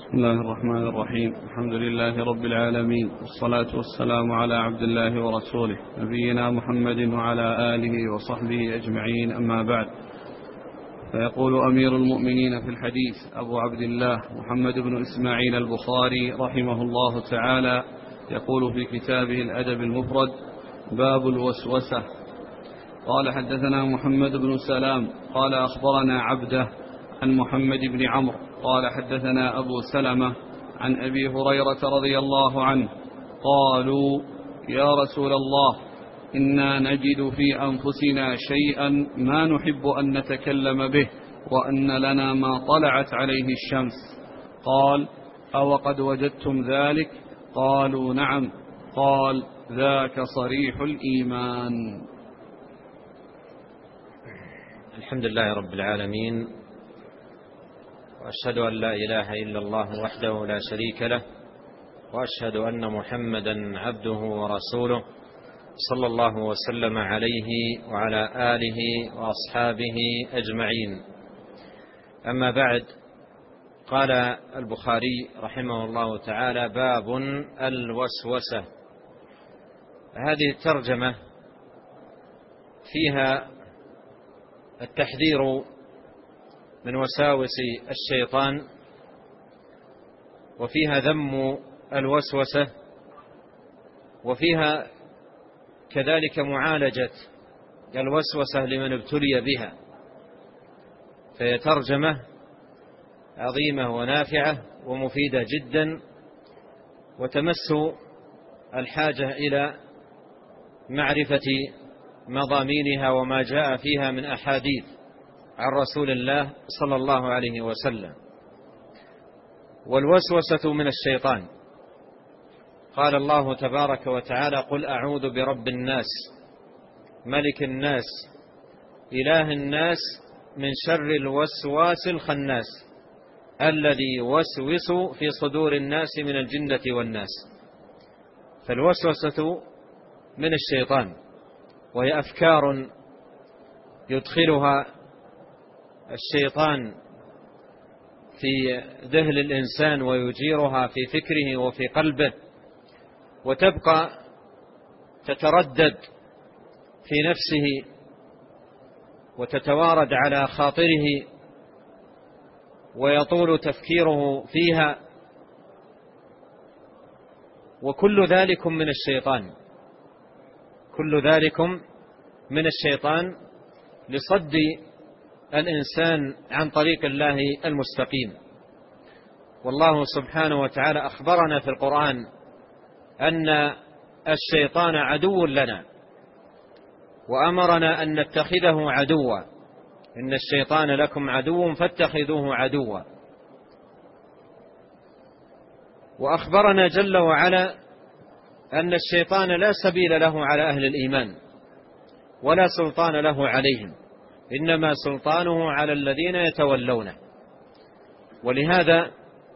بسم الله الرحمن الرحيم. الحمد لله رب العالمين، والصلاة والسلام على عبد الله ورسوله نبينا محمد وعلى آله وصحبه أجمعين، أما بعد. فيقول أمير المؤمنين في الحديث أبو عبد الله محمد بن إسماعيل البخاري رحمه الله تعالى، يقول في كتابه الأدب المفرد: باب الوسوسة. قال: حدثنا محمد بن سلام قال أخبرنا عبده عن محمد بن عمرو قال حدثنا أبو سلمة عن أبي هريرة رضي الله عنه قالوا: يا رسول الله، إنا نجد في أنفسنا شيئا ما نحب أن نتكلم به، وأن لنا ما طلعت عليه الشمس. قال: أو قد وجدتم ذلك؟ قالوا: نعم. قال: ذاك صريح الإيمان. الحمد لله رب العالمين، وأشهد أن لا إله إلا الله وحده لا شريك له، وأشهد أن محمدا عبده ورسوله صلى الله وسلم عليه وعلى آله وأصحابه أجمعين. أما بعد، قال البخاري رحمه الله تعالى: باب الوسوسة. هذه الترجمة فيها التحذير من وساوس الشيطان، وفيها ذم الوسوسة، وفيها كذلك معالجة الوسوسة لمن ابتلي بها. فهي ترجمة عظيمة ونافعة ومفيدة جدا، وتمس الحاجة إلى معرفة مضامينها وما جاء فيها من أحاديث عن رسول الله صلى الله عليه وسلم. والوسوسة من الشيطان. قال الله تبارك وتعالى: قل أعوذ برب الناس ملك الناس إله الناس من شر الوسواس الخناس الذي يوسوس في صدور الناس من الجنة والناس. فالوسوسة من الشيطان، وهي أفكار يدخلها الشيطان في ذهن الإنسان ويجيرها في فكره وفي قلبه، وتبقى تتردد في نفسه وتتوارد على خاطره، ويطول تفكيره فيها. وكل ذلك من الشيطان، كل ذلك من الشيطان لصد الإنسان عن طريق الله المستقيم. والله سبحانه وتعالى أخبرنا في القرآن أن الشيطان عدو لنا، وأمرنا أن نتخذه عدوا. إن الشيطان لكم عدو فاتخذوه عدوا. وأخبرنا جل وعلا أن الشيطان لا سبيل له على أهل الإيمان، ولا سلطان له عليهم، إنما سلطانه على الذين يتولونه. ولهذا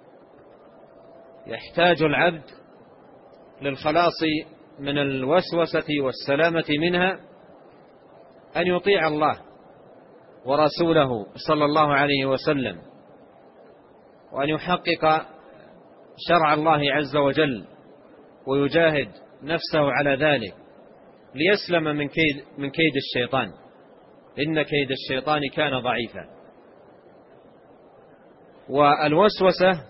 يحتاج العبد للخلاص من الوسوسة والسلامة منها أن يطيع الله ورسوله صلى الله عليه وسلم، وأن يحقق شرع الله عز وجل، ويجاهد نفسه على ذلك ليسلم من كيد الشيطان. إن كيد الشيطان كان ضعيفا. والوسوسة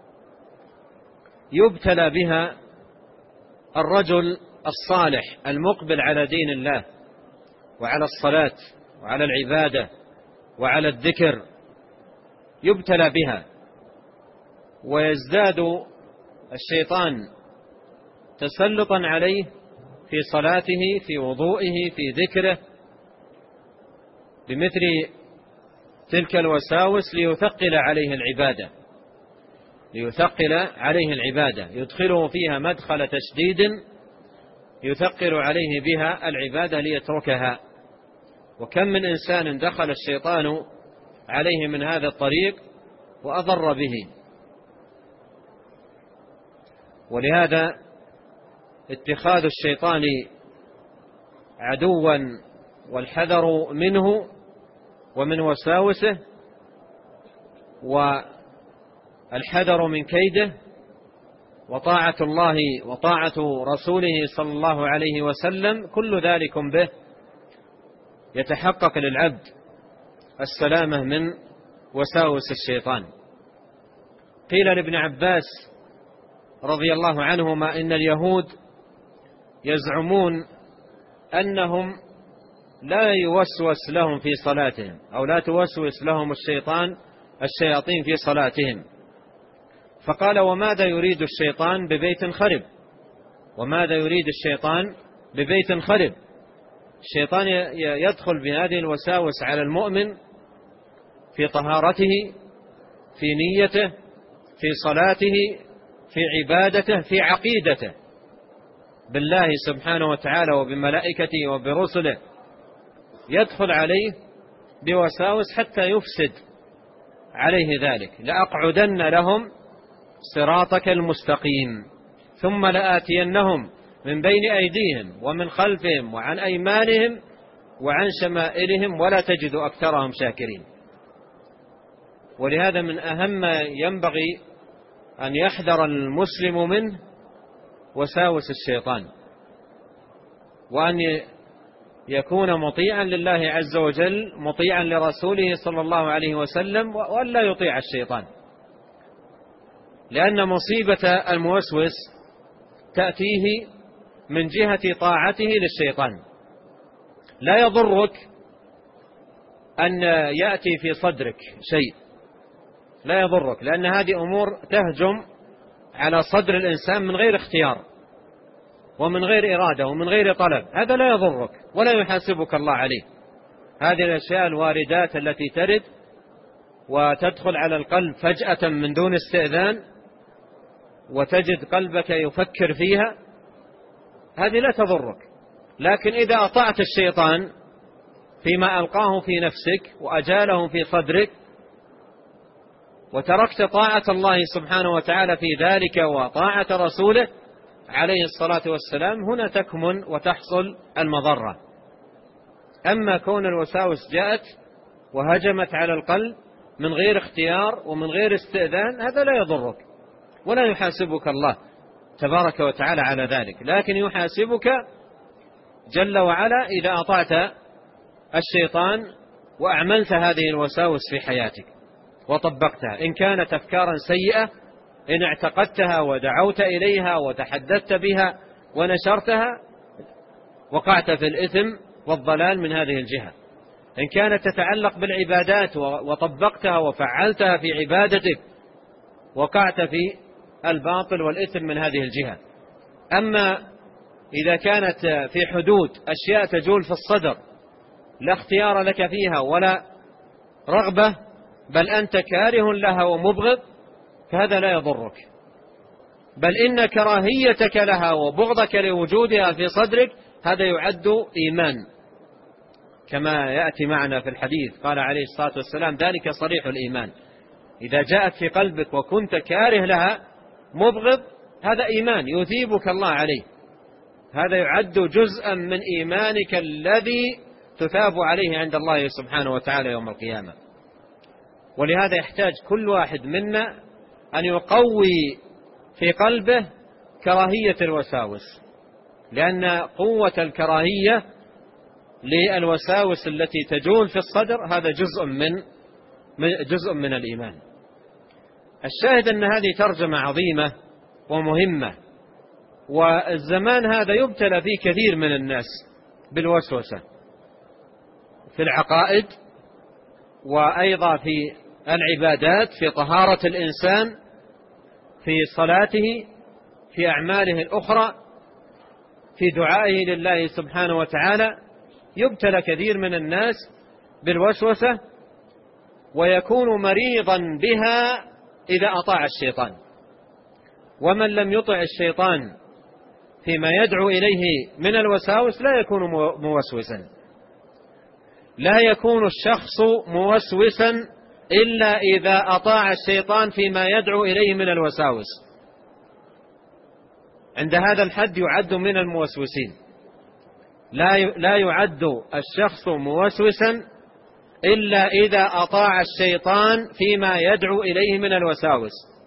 يبتلى بها الرجل الصالح المقبل على دين الله وعلى الصلاة وعلى العبادة وعلى الذكر، يبتلى بها، ويزداد الشيطان تسلطا عليه في صلاته، في وضوئه، في ذكره، بمثل تلك الوساوس ليثقل عليه العبادة، ليثقل عليه العبادة، يدخله فيها مدخل تشديد يثقل عليه بها العبادة ليتركها. وكم من إنسان دخل الشيطان عليه من هذا الطريق وأضر به. ولهذا اتخاذ الشيطان عدوا والحذر منه ومن وساوسه، الحذر من كيده، وطاعة الله وطاعة رسوله صلى الله عليه وسلم، كل ذلك به يتحقق للعبد السلامة من وساوس الشيطان. قيل لابن عباس رضي الله عنهما إن اليهود يزعمون أنهم لا يوسوس لهم في صلاتهم، أو لا توسوس لهم الشياطين في صلاتهم. فقال: وماذا يريد الشيطان ببيت خرب؟ وماذا يريد الشيطان ببيت خرب؟ الشيطان يدخل بهذه الوساوس على المؤمن في طهارته، في نيته، في صلاته، في عبادته، في عقيدته بالله سبحانه وتعالى وبملائكته وبرسله. يدخل عليه بوساوس حتى يفسد عليه ذلك. لأقعدن لهم صراطك المستقيم ثم لآتينهم من بين أيديهم ومن خلفهم وعن أيمانهم وعن شمائلهم ولا تجد أكثرهم شاكرين. ولهذا من أهم ما ينبغي أن يحذر المسلم منه وساوس الشيطان، وأن يكون مطيعا لله عز وجل، مطيعا لرسوله صلى الله عليه وسلم، وأن لا يطيع الشيطان. لأن مصيبة الموسوس تأتيه من جهة طاعته للشيطان. لا يضرك أن يأتي في صدرك شيء، لا يضرك، لأن هذه أمور تهجم على صدر الإنسان من غير اختيار ومن غير إرادة ومن غير طلب. هذا لا يضرك ولا يحاسبك الله عليه. هذه الأشياء الواردات التي ترد وتدخل على القلب فجأة من دون استئذان، وتجد قلبك يفكر فيها، هذه لا تضرك. لكن إذا أطعت الشيطان فيما ألقاه في نفسك وأجاله في صدرك، وتركت طاعة الله سبحانه وتعالى في ذلك وطاعة رسوله عليه الصلاة والسلام، هنا تكمن وتحصل المضرة. أما كون الوساوس جاءت وهجمت على القلب من غير اختيار ومن غير استئذان، هذا لا يضرك ولا يحاسبك الله تبارك وتعالى على ذلك، لكن يحاسبك جل وعلا إذا أطعت الشيطان وأعملت هذه الوساوس في حياتك وطبقتها. إن كانت أفكارا سيئة، إن اعتقدتها ودعوت إليها وتحدثت بها ونشرتها، وقعت في الإثم والضلال من هذه الجهة. إن كانت تتعلق بالعبادات وطبقتها وفعلتها في عبادتك، وقعت في الباطل والإثم من هذه الجهة. أما إذا كانت في حدود أشياء تجول في الصدر لا اختيار لك فيها ولا رغبة، بل أنت كاره لها ومبغض، فهذا لا يضرك، بل إن كراهيتك لها وبغضك لوجودها في صدرك هذا يعد إيمان، كما يأتي معنا في الحديث. قال عليه الصلاة والسلام: ذلك صريح الإيمان. إذا جاءت في قلبك وكنت كاره لها مبغض، هذا إيمان يثيبك الله عليه، هذا يعد جزءا من إيمانك الذي تثاب عليه عند الله سبحانه وتعالى يوم القيامة. ولهذا يحتاج كل واحد منا أن يقوي في قلبه كراهية الوساوس، لأن قوة الكراهية للوساوس التي تجول في الصدر هذا جزء من الإيمان. الشاهد أن هذه ترجمة عظيمة ومهمة، والزمان هذا يبتلى فيه كثير من الناس بالوسوسة في العقائد، وأيضا في العبادات، في طهارة الإنسان، في صلاته، في أعماله الأخرى، في دعائه لله سبحانه وتعالى. يبتلى كثير من الناس بالوسوسة، ويكون مريضا بها إذا أطاع الشيطان. ومن لم يطع الشيطان فيما يدعو إليه من الوساوس لا يكون موسوسا. لا يكون الشخص موسوسا إلا إذا أطاع الشيطان فيما يدعو إليه من الوساوس. عند هذا الحد يعد من الموسوسين. لا يعد الشخص موسوسا إلا إذا أطاع الشيطان فيما يدعو إليه من الوساوس.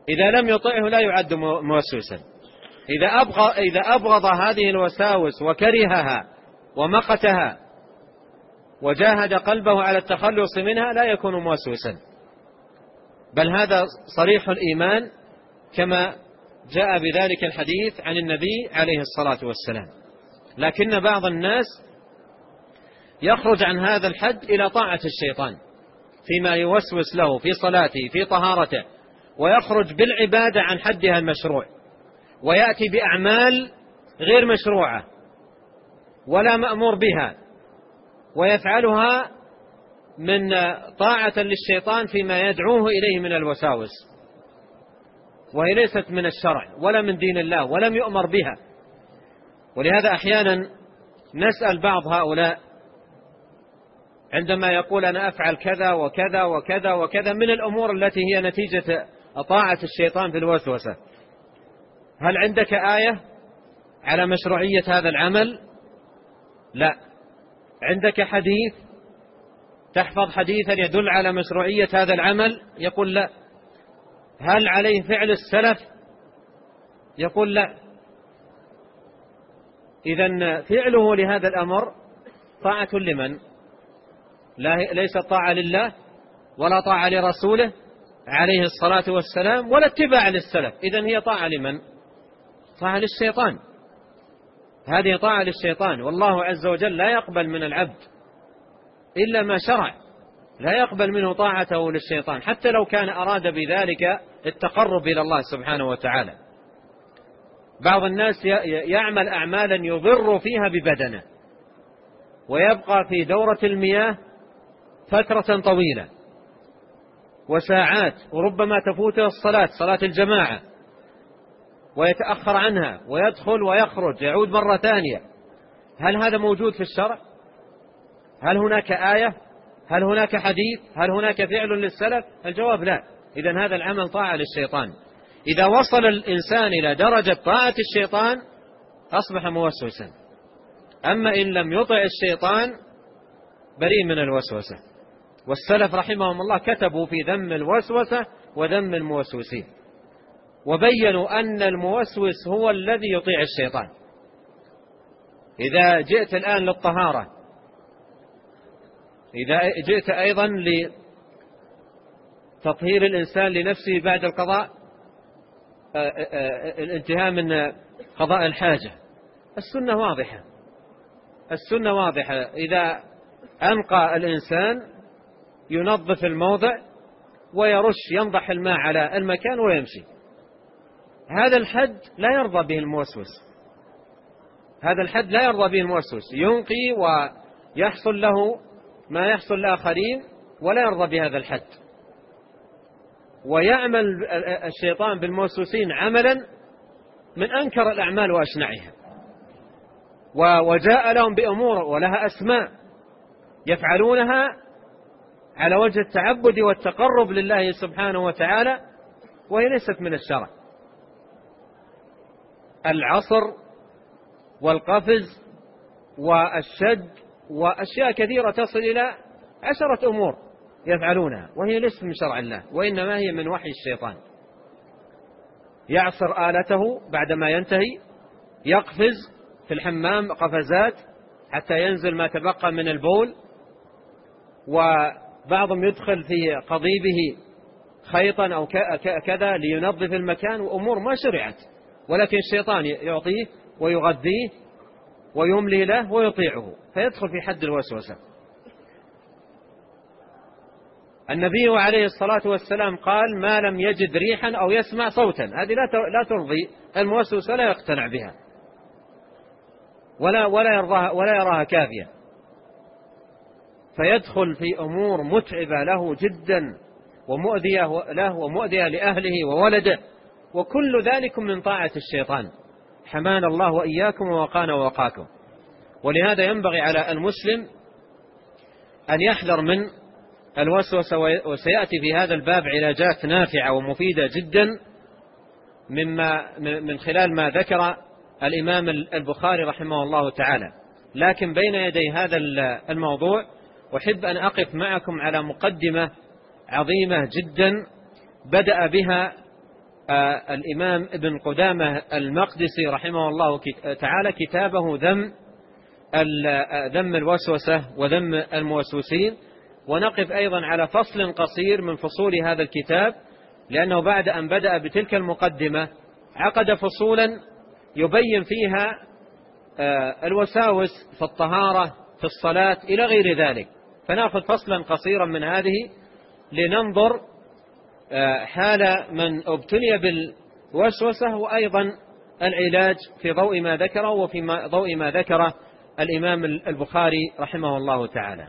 إذا لم يطعه لا يعد موسوسا. إذا أبغض هذه الوساوس وكرهها ومقتها وجاهد قلبه على التخلص منها لا يكون موسوسا، بل هذا صريح الإيمان كما جاء بذلك الحديث عن النبي عليه الصلاة والسلام. لكن بعض الناس يخرج عن هذا الحد إلى طاعة الشيطان فيما يوسوس له في صلاته في طهارته، ويخرج بالعبادة عن حدها المشروع، ويأتي بأعمال غير مشروعة ولا مأمور بها، ويفعلها من طاعة للشيطان فيما يدعوه إليه من الوساوس، وهي ليست من الشرع ولا من دين الله ولم يؤمر بها. ولهذا أحيانا نسأل بعض هؤلاء عندما يقول أنا أفعل كذا وكذا وكذا وكذا من الأمور التي هي نتيجة طاعة الشيطان في الوسوسة، هل عندك آية على مشروعية هذا العمل؟ لا. عندك حديث تحفظ حديثا يدل على مشروعية هذا العمل؟ يقول لا. هل عليه فعل السلف؟ يقول لا. إذن فعله لهذا الأمر طاعة لمن؟ ليس طاعة لله ولا طاعة لرسوله عليه الصلاة والسلام ولا اتباع للسلف. إذن هي طاعة لمن؟ طاعة للشيطان. هذه طاعة للشيطان، والله عز وجل لا يقبل من العبد إلا ما شرع، لا يقبل منه طاعته للشيطان حتى لو كان أراد بذلك التقرب إلى الله سبحانه وتعالى. بعض الناس يعمل أعمالا يضر فيها ببدنه ويبقى في دورة المياه فترة طويلة وساعات، وربما تفوته الصلاة، صلاة الجماعة، ويتأخر عنها ويدخل ويخرج يعود مرة ثانية. هل هذا موجود في الشرع؟ هل هناك آية؟ هل هناك حديث؟ هل هناك فعل للسلف؟ الجواب لا. إذن هذا العمل طاعة للشيطان. إذا وصل الإنسان إلى درجة طاعة الشيطان أصبح موسوسا. أما إن لم يطع الشيطان بريء من الوسوسة. والسلف رحمهم الله كتبوا في ذم الوسوسة وذم الموسوسين، وبينوا أن الموسوس هو الذي يطيع الشيطان. إذا جئت الآن للطهارة، إذا جئت أيضا لتطهير الإنسان لنفسه بعد القضاء، الانتهاء من قضاء الحاجة، السنة واضحة. السنة واضحة. إذا أنقى الإنسان ينظف الموضع ويرش ينضح الماء على المكان ويمشي. هذا الحد لا يرضى به الموسوس. هذا الحد لا يرضى به الموسوس، ينقي ويحصل له ما يحصل لآخرين ولا يرضى بهذا الحد. ويعمل الشيطان بالموسوسين عملا من أنكر الأعمال وأشنعها، وجاء لهم بأمور ولها أسماء يفعلونها على وجه التعبد والتقرب لله سبحانه وتعالى، وهي ليست من الشرع. العصر والقفز والشد وأشياء كثيرة تصل إلى 10 أمور يفعلونها، وهي ليست من شرع الله، وإنما هي من وحي الشيطان. يعصر آلته بعدما ينتهي، يقفز في الحمام قفزات حتى ينزل ما تبقى من البول، وبعضهم يدخل في قضيبه خيطا أو كذا لينظف المكان، وأمور ما شرعت، ولكن الشيطان يعطيه ويغذيه ويملي له ويطيعه، فيدخل في حد الوسوسة. النبي عليه الصلاة والسلام قال: ما لم يجد ريحا أو يسمع صوتا. هذه لا ترضي الموسوس ولا يقتنع بها ولا يراها كافية، فيدخل في أمور متعبة له جدا ومؤذية له ومؤذية لأهله وولده، وكل ذلك من طاعة الشيطان. حمانا الله وإياكم ووقانا ووقاكم. ولهذا ينبغي على المسلم أن يحذر من الوسوسة، وسيأتي في هذا الباب علاجات نافعة ومفيدة جدا من خلال ما ذكر الإمام البخاري رحمه الله تعالى. لكن بين يدي هذا الموضوع أحب أن أقف معكم على مقدمة عظيمة جدا بدأ بها الإمام ابن قدامة المقدسي رحمه الله تعالى كتابه ذم الوسوسة وذم الموسوسين، ونقف أيضا على فصل قصير من فصول هذا الكتاب، لأنه بعد أن بدأ بتلك المقدمة عقد فصولا يبين فيها الوساوس في الطهارة في الصلاة إلى غير ذلك. فنأخذ فصلا قصيرا من هذه لننظر حال من ابتلي بالوسوسة، وأيضا العلاج في ضوء ما ذكره وفي ضوء ما ذكره الإمام البخاري رحمه الله تعالى.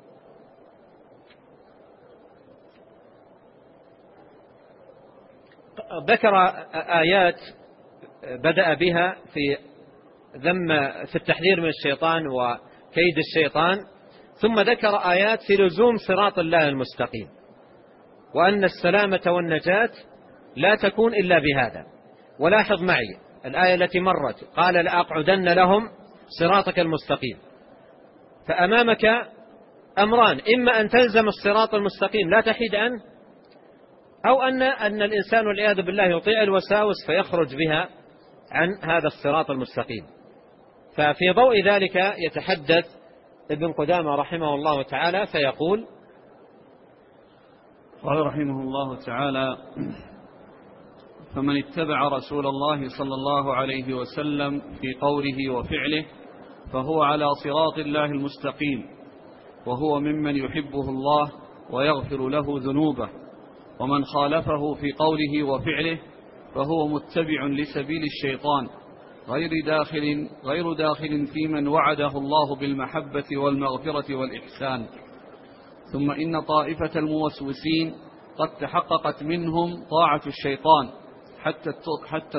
ذكر آيات بدأ بها في التحذير من الشيطان وكيد الشيطان، ثم ذكر آيات في لزوم صراط الله المستقيم، وأن السلامة والنجاة لا تكون إلا بهذا. ولاحظ معي الآية التي مرت، قال لأقعدن لهم صراطك المستقيم. فأمامك أمران، إما أن تلزم الصراط المستقيم لا تحيد عنه، أو أن الإنسان والعياذ بالله يطيع الوساوس فيخرج بها عن هذا الصراط المستقيم. ففي ضوء ذلك يتحدث ابن قدامة رحمه الله تعالى فيقول: قال رحمه الله تعالى: فمن اتبع رسول الله صلى الله عليه وسلم في قوله وفعله فهو على صراط الله المستقيم، وهو ممن يحبه الله ويغفر له ذنوبه. ومن خالفه في قوله وفعله فهو متبع لسبيل الشيطان غير داخل في من وعده الله بالمحبة والمغفرة والإحسان. ثم إن طائفة الموسوسين قد تحققت منهم طاعة الشيطان حتى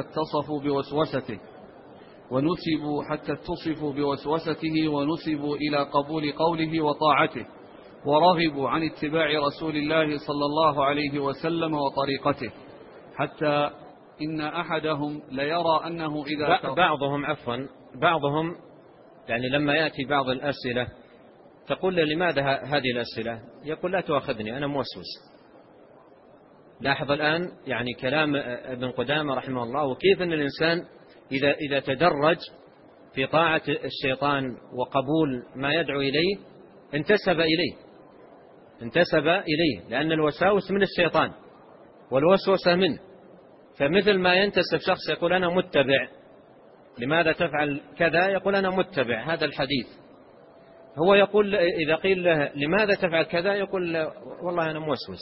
اتصفوا بوسوسته ونسبوا إلى قبول قوله وطاعته، ورغبوا عن اتباع رسول الله صلى الله عليه وسلم وطريقته، حتى إن أحدهم ليرى أنه إذا بعضهم يعني لما يأتي بعض الأسئلة تقول لماذا هذه الأسئلة؟ يقول لا تؤاخذني أنا موسوس. لاحظ الآن يعني كلام ابن قدامة رحمه الله، وكيف أن الإنسان إذا تدرج في طاعة الشيطان وقبول ما يدعو إليه انتسب إليه، لأن الوساوس من الشيطان والوسوسة منه. فمثل ما ينتسب شخص يقول أنا متبع، لماذا تفعل كذا؟ يقول أنا متبع هذا الحديث. هو يقول إذا قيل له لماذا تفعل كذا يقول والله أنا موسوس،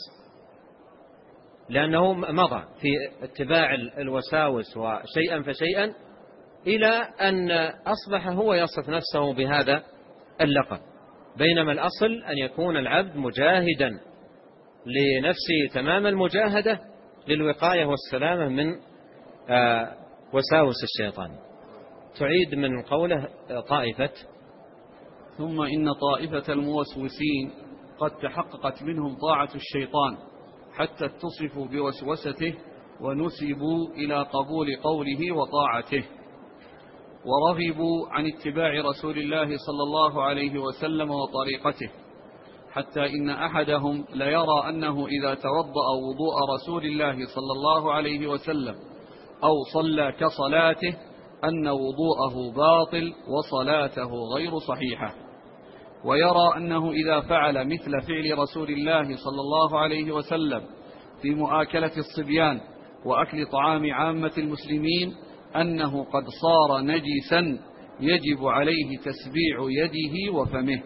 لأنه مضى في اتباع الوساوس وشيئا فشيئا إلى أن أصبح هو يصف نفسه بهذا اللقب. بينما الأصل أن يكون العبد مجاهدا لنفسه تمام المجاهدة للوقاية والسلامة من وساوس الشيطان. تعيد من قوله طائفة: ثم إن طائفة الموسوسين قد تحققت منهم طاعة الشيطان حتى اتصفوا بوسوسته ونسبوا إلى قبول قوله وطاعته، ورغبوا عن اتباع رسول الله صلى الله عليه وسلم وطريقته، حتى إن أحدهم ليرى أنه إذا توضأ وضوء رسول الله صلى الله عليه وسلم أو صلى كصلاته أن وضوءه باطل وصلاته غير صحيحة، ويرى أنه إذا فعل مثل فعل رسول الله صلى الله عليه وسلم في مؤاكلة الصبيان وأكل طعام عامة المسلمين أنه قد صار نجسا يجب عليه تسبيع يده وفمه،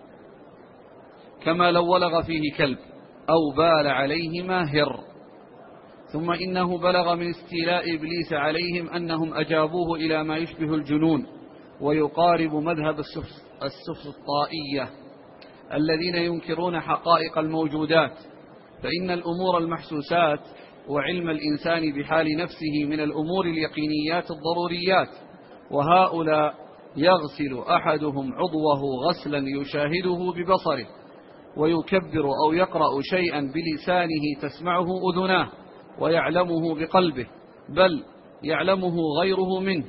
كما لو ولغ فيه كلب أو بال عليهما هر. ثم إنه بلغ من استيلاء إبليس عليهم أنهم أجابوه إلى ما يشبه الجنون ويقارب مذهب السفسطائية الذين ينكرون حقائق الموجودات، فإن الأمور المحسوسات وعلم الإنسان بحال نفسه من الأمور اليقينيات الضروريات، وهؤلاء يغسل أحدهم عضوه غسلا يشاهده ببصره ويكبر أو يقرأ شيئا بلسانه تسمعه أذناه ويعلمه بقلبه، بل يعلمه غيره منه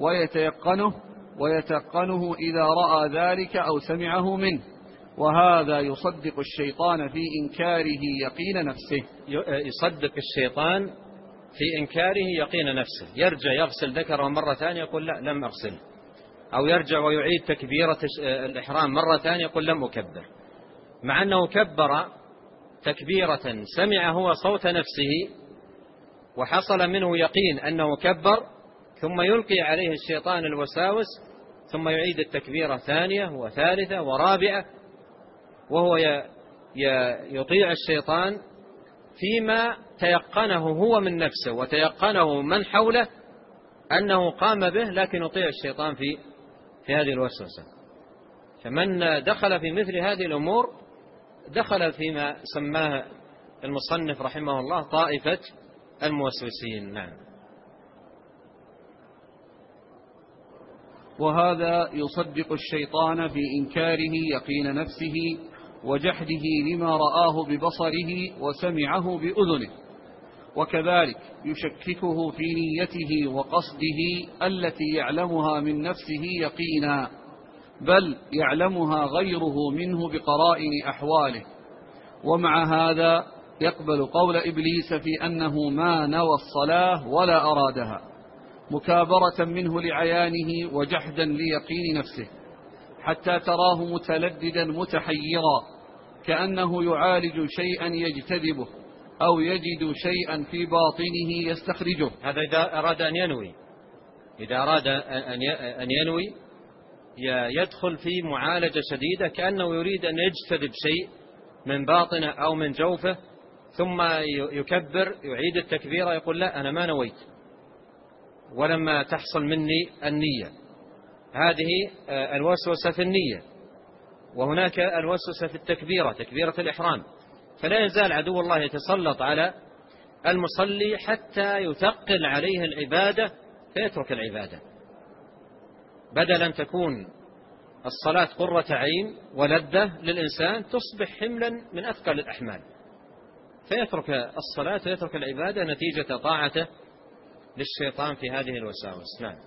ويتيقنه إذا رأى ذلك أو سمعه منه، وهذا يصدق الشيطان في إنكاره يقين نفسه. يصدق الشيطان في إنكاره يقين نفسه، يرجع يغسل ذكره مرة ثانية يقول لا لم أغسل، أو يرجع ويعيد تكبيرة الإحرام مرة ثانية يقول لم أكبر، مع أنه كبر تكبيرة سمع هو صوت نفسه وحصل منه يقين أنه كبر، ثم يلقي عليه الشيطان الوساوس، ثم يعيد التكبيرة ثانية وثالثة ورابعة، وهو يطيع الشيطان فيما تيقنه هو من نفسه وتيقنه من حوله أنه قام به، لكن يطيع الشيطان في هذه الوسوسة. فمن دخل في مثل هذه الأمور دخل فيما سماه المصنف رحمه الله طائفة الموسوسين. نعم. وهذا يصدق الشيطان في إنكاره يقين نفسه وجحده لما رآه ببصره وسمعه بأذنه، وكذلك يشككه في نيته وقصده التي يعلمها من نفسه يقينا، بل يعلمها غيره منه بقرائن أحواله. ومع هذا يقبل قول إبليس في أنه ما نوى الصلاة ولا أرادها، مكابرة منه لعيانه وجحدا ليقين نفسه، حتى تراه متلددا متحيرا كأنه يعالج شيئا يجتذبه أو يجد شيئا في باطنه يستخرجه. هذا إذا أراد أن ينوي، إذا أراد أن ينوي يدخل في معالجة شديدة كأنه يريد أن يجتذب شيء من باطنه أو من جوفه، ثم يكبر يعيد التكبير يقول لا أنا ما نويت ولما تحصل مني النية. هذه الوسوسة في النية، وهناك الوسوسة في التكبيرة، تكبيرة الإحرام. فلا يزال عدو الله يتسلط على المصلي حتى يثقل عليه العبادة فيترك العبادة، بدل أن تكون الصلاة قرة عين ولذة للإنسان تصبح حملا من أثقل الأحمال، فيترك الصلاة ويترك العبادة نتيجة طاعته للشيطان في هذه الوساوس. نعم.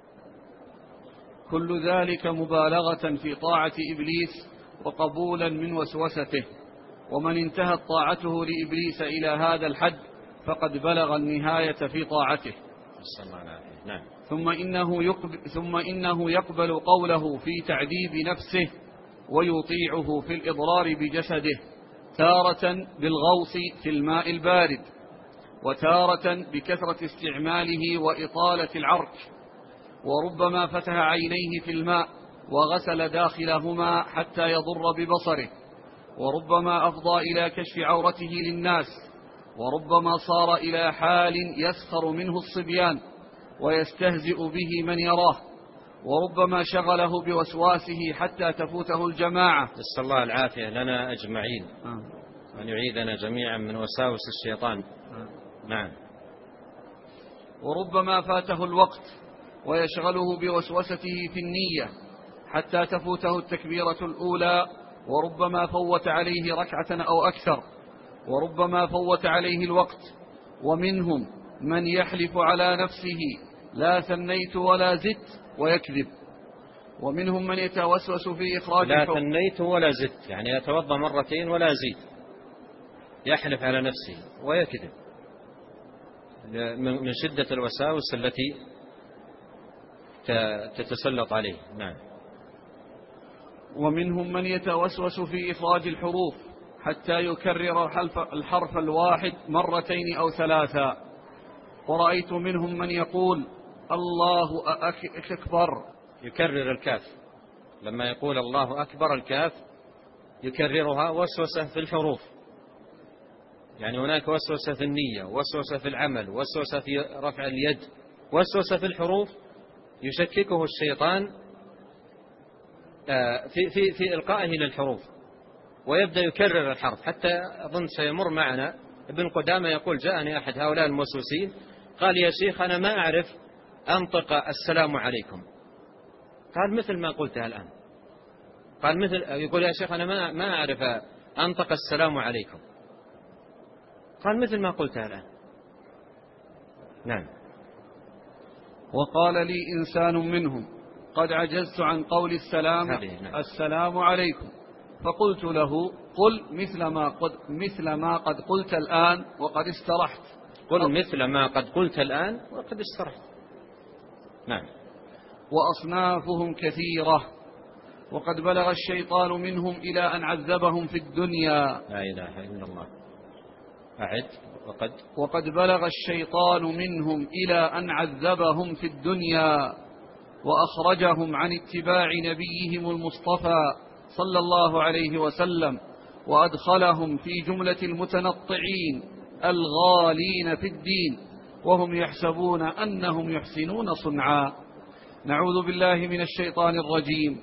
كل ذلك مبالغة في طاعة إبليس وقبولا من وسوسته، ومن انتهت طاعته لإبليس إلى هذا الحد فقد بلغ النهاية في طاعته. نعم. ثم إنه يقبل قوله في تعذيب نفسه ويطيعه في الإضرار بجسده، تارة بالغوص في الماء البارد، وتارة بكثرة استعماله وإطالة العرك، وربما فتح عينيه في الماء وغسل داخلهما حتى يضر ببصره، وربما أفضى إلى كشف عورته للناس، وربما صار إلى حال يسخر منه الصبيان ويستهزئ به من يراه، وربما شغله بوسواسه حتى تفوته الجماعة. نسأل الله العافية لنا أجمعين أن يعيذنا جميعا من وساوس الشيطان. نعم. وربما فاته الوقت ويشغله بوسوسته في النية حتى تفوته التكبيرة الأولى، وربما فوت عليه ركعة أو أكثر، وربما فوت عليه الوقت. ومنهم من يحلف على نفسه لا ثنيت ولا زدت ويكذب، ومنهم من يتوسوس في إخراج لا ثنيت ولا زدت، يعني يتوضأ مرتين ولا زيد، يحلف على نفسه ويكذب من شدة الوساوس التي تتسلط عليه. نعم. ومنهم من يتوسوس في إخراج الحروف حتى يكرر الحرف الواحد مرتين أو ثلاثا، ورأيت منهم من يقول الله أكبر، يكرر الكاف، لما يقول الله أكبر الكاف يكررها، وسوسة في الحروف، يعني هناك وسوسة في النية، وسوسة في العمل، وسوسة في رفع اليد، وسوسة في الحروف، يشككه الشيطان في إلقائه للحروف، ويبدأ يكرر الحرف، حتى أظن سيمر معنا ابن قدامة يقول جاءني أحد هؤلاء الموسوسين قال يا شيخ أنا ما أعرف أنطق السلام عليكم. قال مثل ما قلتها الآن، قال مثل، يقول يا شيخ أنا ما أعرف أنطق السلام عليكم، قال مثل ما قلتها الآن. نعم. وقال لي إنسان منهم قد عجزت عن قول السلام عليكم، فقلت له قل مثل ما قد قلت الآن وقد استرحت. قل مثل ما قد قلت الآن وقد استرحت. نعم. وأصنافهم كثيرة، وقد بلغ الشيطان منهم إلى أن عذبهم في الدنيا. لا إله إلا الله. أعد. وقد بلغ الشيطان منهم إلى أن عذبهم في الدنيا، وأخرجهم عن اتباع نبيهم المصطفى صلى الله عليه وسلم، وأدخلهم في جملة المتنطعين الغالين في الدين، وهم يحسبون أنهم يحسنون صنعا. نعوذ بالله من الشيطان الرجيم.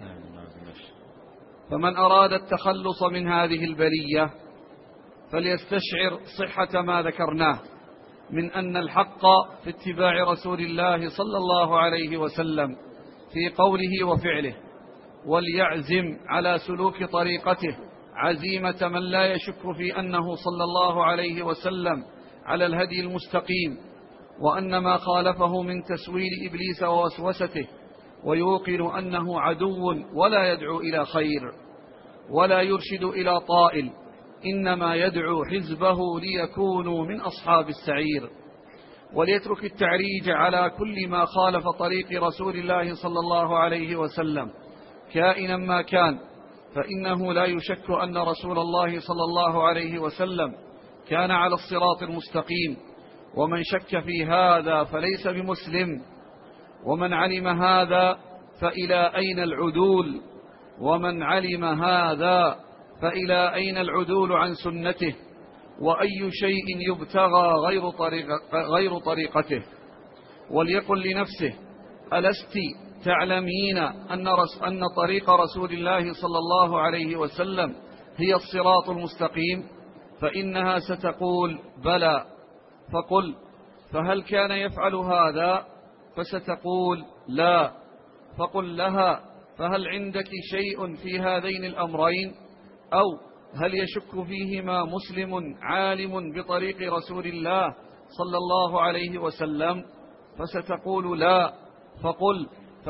فمن أراد التخلص من هذه البلية فليستشعر صحة ما ذكرناه من أن الحق في اتباع رسول الله صلى الله عليه وسلم في قوله وفعله، وليعزم على سلوك طريقته عزيمة من لا يشك في أنه صلى الله عليه وسلم على الهدي المستقيم، وأن ما خالفه من تسويل إبليس ووسوسته، ويوقن أنه عدو ولا يدعو إلى خير ولا يرشد إلى طائل، إنما يدعو حزبه ليكونوا من أصحاب السعير. وليترك التعريج على كل ما خالف طريق رسول الله صلى الله عليه وسلم كائنا ما كان، فإنه لا يشك أن رسول الله صلى الله عليه وسلم كان على الصراط المستقيم، ومن شك في هذا فليس بمسلم. ومن علم هذا فإلى أين العدول؟ ومن علم هذا فإلى أين العدول عن سنته؟ وأي شيء يبتغى غير طريقته؟ وليقل لنفسه: ألست تعلمين أن طريق رسول الله صلى الله عليه وسلم هي الصراط المستقيم؟ فإنها ستقول: بلى. فقل: فهل كان يفعل هذا؟ فستقول: لا. فقل لها: فهل عندك شيء في هذين الأمرين؟ أو هل يشك فيهما مسلم عالم بطريق رسول الله صلى الله عليه وسلم؟ فستقول: لا. فقل: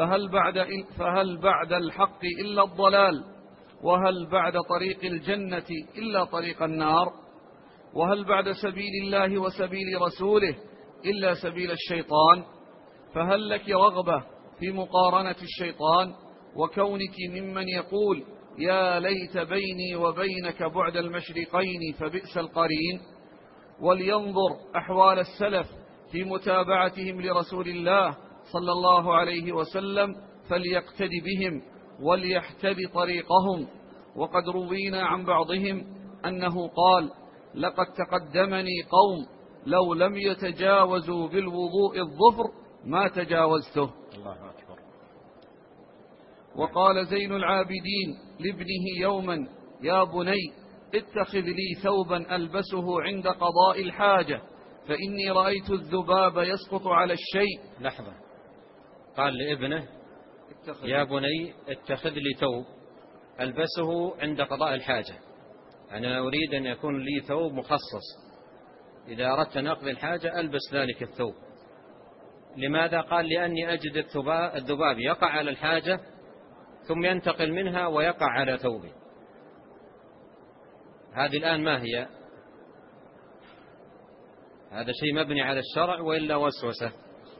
فهل بعد الحق إلا الضلال؟ وهل بعد طريق الجنة إلا طريق النار؟ وهل بعد سبيل الله وسبيل رسوله إلا سبيل الشيطان؟ فهل لك رغبة في مقارنة الشيطان وكونك ممن يقول: يا ليت بيني وبينك بعد المشرقين فبئس القرين؟ ولينظر أحوال السلف في متابعتهم لرسول الله صلى الله عليه وسلم فليقتد بهم وليحتذ طريقهم. وقد روينا عن بعضهم أنه قال: لقد تقدمني قوم لو لم يتجاوزوا بالوضوء الظفر ما تجاوزته. الله أكبر. وقال زين العابدين لابنه يوما: يا بني اتخذ لي ثوبا ألبسه عند قضاء الحاجة، فإني رأيت الذباب يسقط على الشيء. لحظة، قال لابنه: يا بني اتخذ لي ثوب ألبسه عند قضاء الحاجة، أنا أريد أن يكون لي ثوب مخصص، إذا أردت أن أقضي الحاجة ألبس ذلك الثوب. لماذا؟ قال: لأني أجد الذباب يقع على الحاجة ثم ينتقل منها ويقع على ثوبي. هذه الآن ما هي؟ هذا شيء مبني على الشرع وإلا وسوسة؟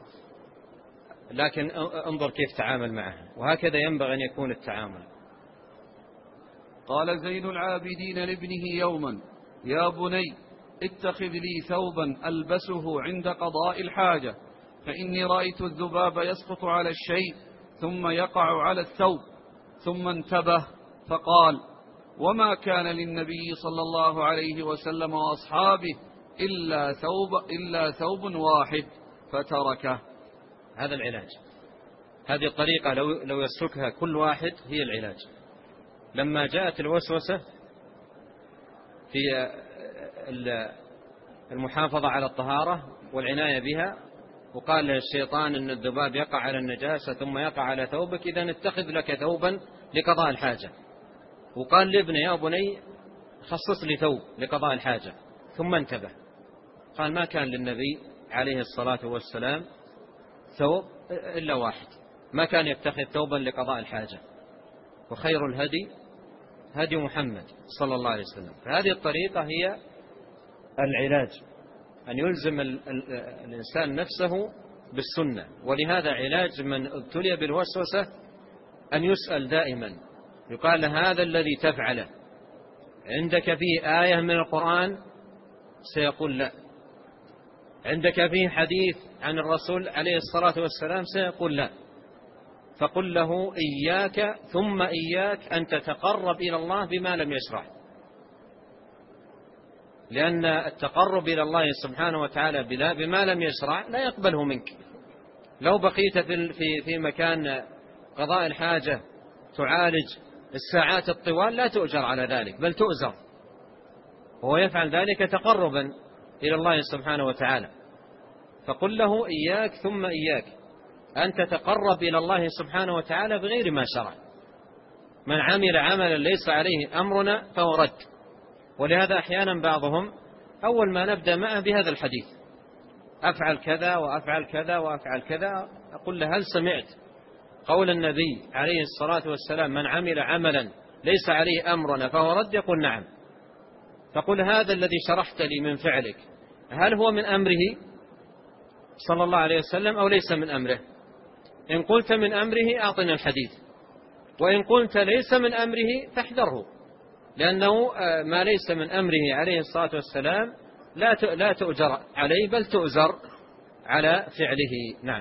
لكن انظر كيف تعامل معه، وهكذا ينبغي أن يكون التعامل. قال زين العابدين لابنه يوما: يا بني اتخذ لي ثوبا ألبسه عند قضاء الحاجة، فإني رأيت الذباب يسقط على الشيء ثم يقع على الثوب. ثم انتبه فقال: وما كان للنبي صلى الله عليه وسلم وأصحابه إلا ثوب واحد فتركه. هذا العلاج، هذه الطريقة لو يسلكها كل واحد هي العلاج. لما جاءت الوسوسة في المحافظة على الطهارة والعناية بها، وقال الشيطان أن الذباب يقع على النجاسة ثم يقع على ثوبك، إذن اتخذ لك ثوبا لقضاء الحاجة. وقال لابنه: يا بني خصص لي ثوب لقضاء الحاجة. ثم انتبه قال: ما كان للنبي عليه الصلاة والسلام ثوب إلا واحد، ما كان يتخذ ثوبا لقضاء الحاجة، وخير الهدي هدي محمد صلى الله عليه وسلم. فهذه الطريقة هي العلاج أن يلزم الإنسان نفسه بالسنة. ولهذا علاج من ابتلي بالوسوسة أن يسأل دائما، يقال هذا الذي تفعله عندك فيه آية من القرآن؟ سيقول لا. عندك فيه حديث عن الرسول عليه الصلاة والسلام؟ سيقول لا. فقل له إياك ثم إياك أن تتقرب إلى الله بما لم يشرع، لأن التقرب إلى الله سبحانه وتعالى بما لم يشرع لا يقبله منك. لو بقيت في مكان قضاء الحاجة تعالج الساعات الطوال لا تؤجر على ذلك، بل تؤزر، وهو يفعل ذلك تقربا إلى الله سبحانه وتعالى. فقل له إياك ثم إياك أن تتقرب إلى الله سبحانه وتعالى بغير ما شرع. من عمل عملا ليس عليه أمرنا فهو رد. ولهذا أحيانا بعضهم أول ما نبدأ معه بهذا الحديث، أفعل كذا وأفعل كذا وأفعل كذا، أقول له هل سمعت قول النبي عليه الصلاة والسلام من عمل عملا ليس عليه أمرنا فهو رد؟ يقول نعم. فقل هذا الذي شرحت لي من فعلك هل هو من أمره صلى الله عليه وسلم أو ليس من أمره؟ إن قلت من أمره أعطنا الحديث، وإن قلت ليس من أمره فاحذره، لأنه ما ليس من أمره عليه الصلاة والسلام لا تؤجر عليه بل تؤزر على فعله. نعم.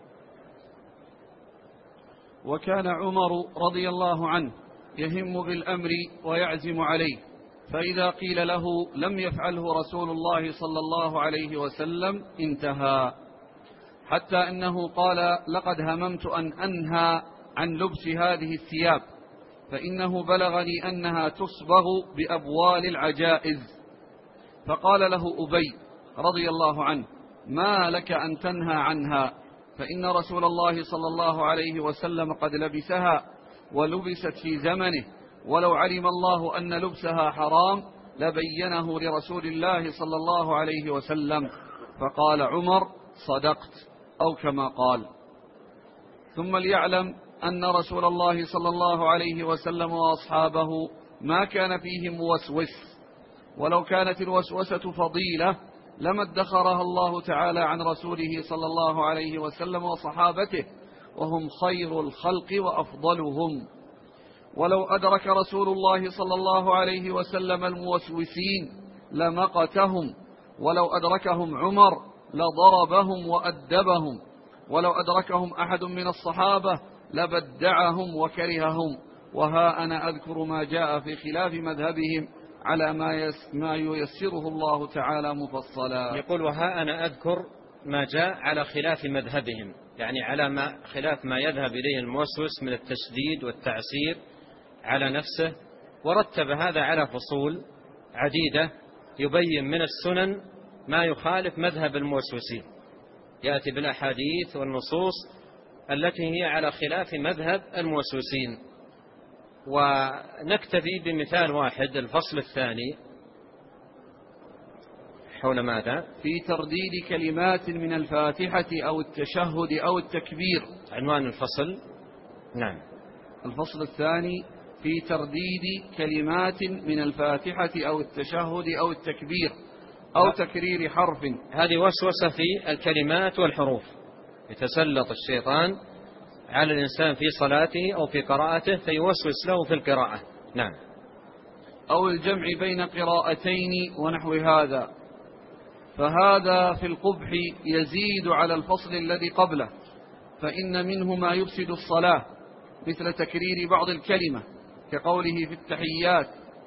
وكان عمر رضي الله عنه يهم بالأمر ويعزم عليه، فإذا قيل له لم يفعله رسول الله صلى الله عليه وسلم انتهى، حتى أنه قال لقد هممت أن أنهى عن لبس هذه الثياب، فإنه بلغني أنها تصبغ بأبوال العجائز. فقال له أبي رضي الله عنه ما لك أن تنهى عنها، فإن رسول الله صلى الله عليه وسلم قد لبسها ولبست في زمنه، ولو علم الله أن لبسها حرام لبينه لرسول الله صلى الله عليه وسلم. فقال عمر صدقت، أو كما قال. ثم ليعلم أن رسول الله صلى الله عليه وسلم وأصحابه ما كان فيهم موسوس، ولو كانت الوسوسة فضيلة لما ادخرها الله تعالى عن رسوله صلى الله عليه وسلم وصحابته، وهم خير الخلق وأفضلهم. ولو أدرك رسول الله صلى الله عليه وسلم الموسوسين لمقتهم، ولو أدركهم عمر لضربهم وأدبهم، ولو أدركهم أحد من الصحابة لبدعهم وكرههم. وها أنا أذكر ما جاء في خلاف مذهبهم على ما ييسره الله تعالى مفصلا. يقول وها أنا أذكر ما جاء على خلاف مذهبهم، يعني على خلاف ما يذهب إليه الموسوس من التشديد والتعسير على نفسه، ورتب هذا على فصول عديدة يبين من السنن ما يخالف مذهب الموسوسين، يأتي بالأحاديث والنصوص التي هي على خلاف مذهب الموسوسين. ونكتفي بمثال واحد، الفصل الثاني حول ماذا؟ في ترديد كلمات من الفاتحة أو التشهد أو التكبير. عنوان الفصل. نعم. الفصل الثاني في ترديد كلمات من الفاتحة أو التشهد أو التكبير أو تكرير حرف. هذه وسوسة في الكلمات والحروف، يتسلط الشيطان على الإنسان في صلاته أو في قراءته فيوسوس له في القراءة. نعم. أو الجمع بين قراءتين ونحو هذا، فهذا في القبح يزيد على الفصل الذي قبله، فإن منه ما يفسد الصلاة مثل تكرير بعض الكلمة كقوله في التحيات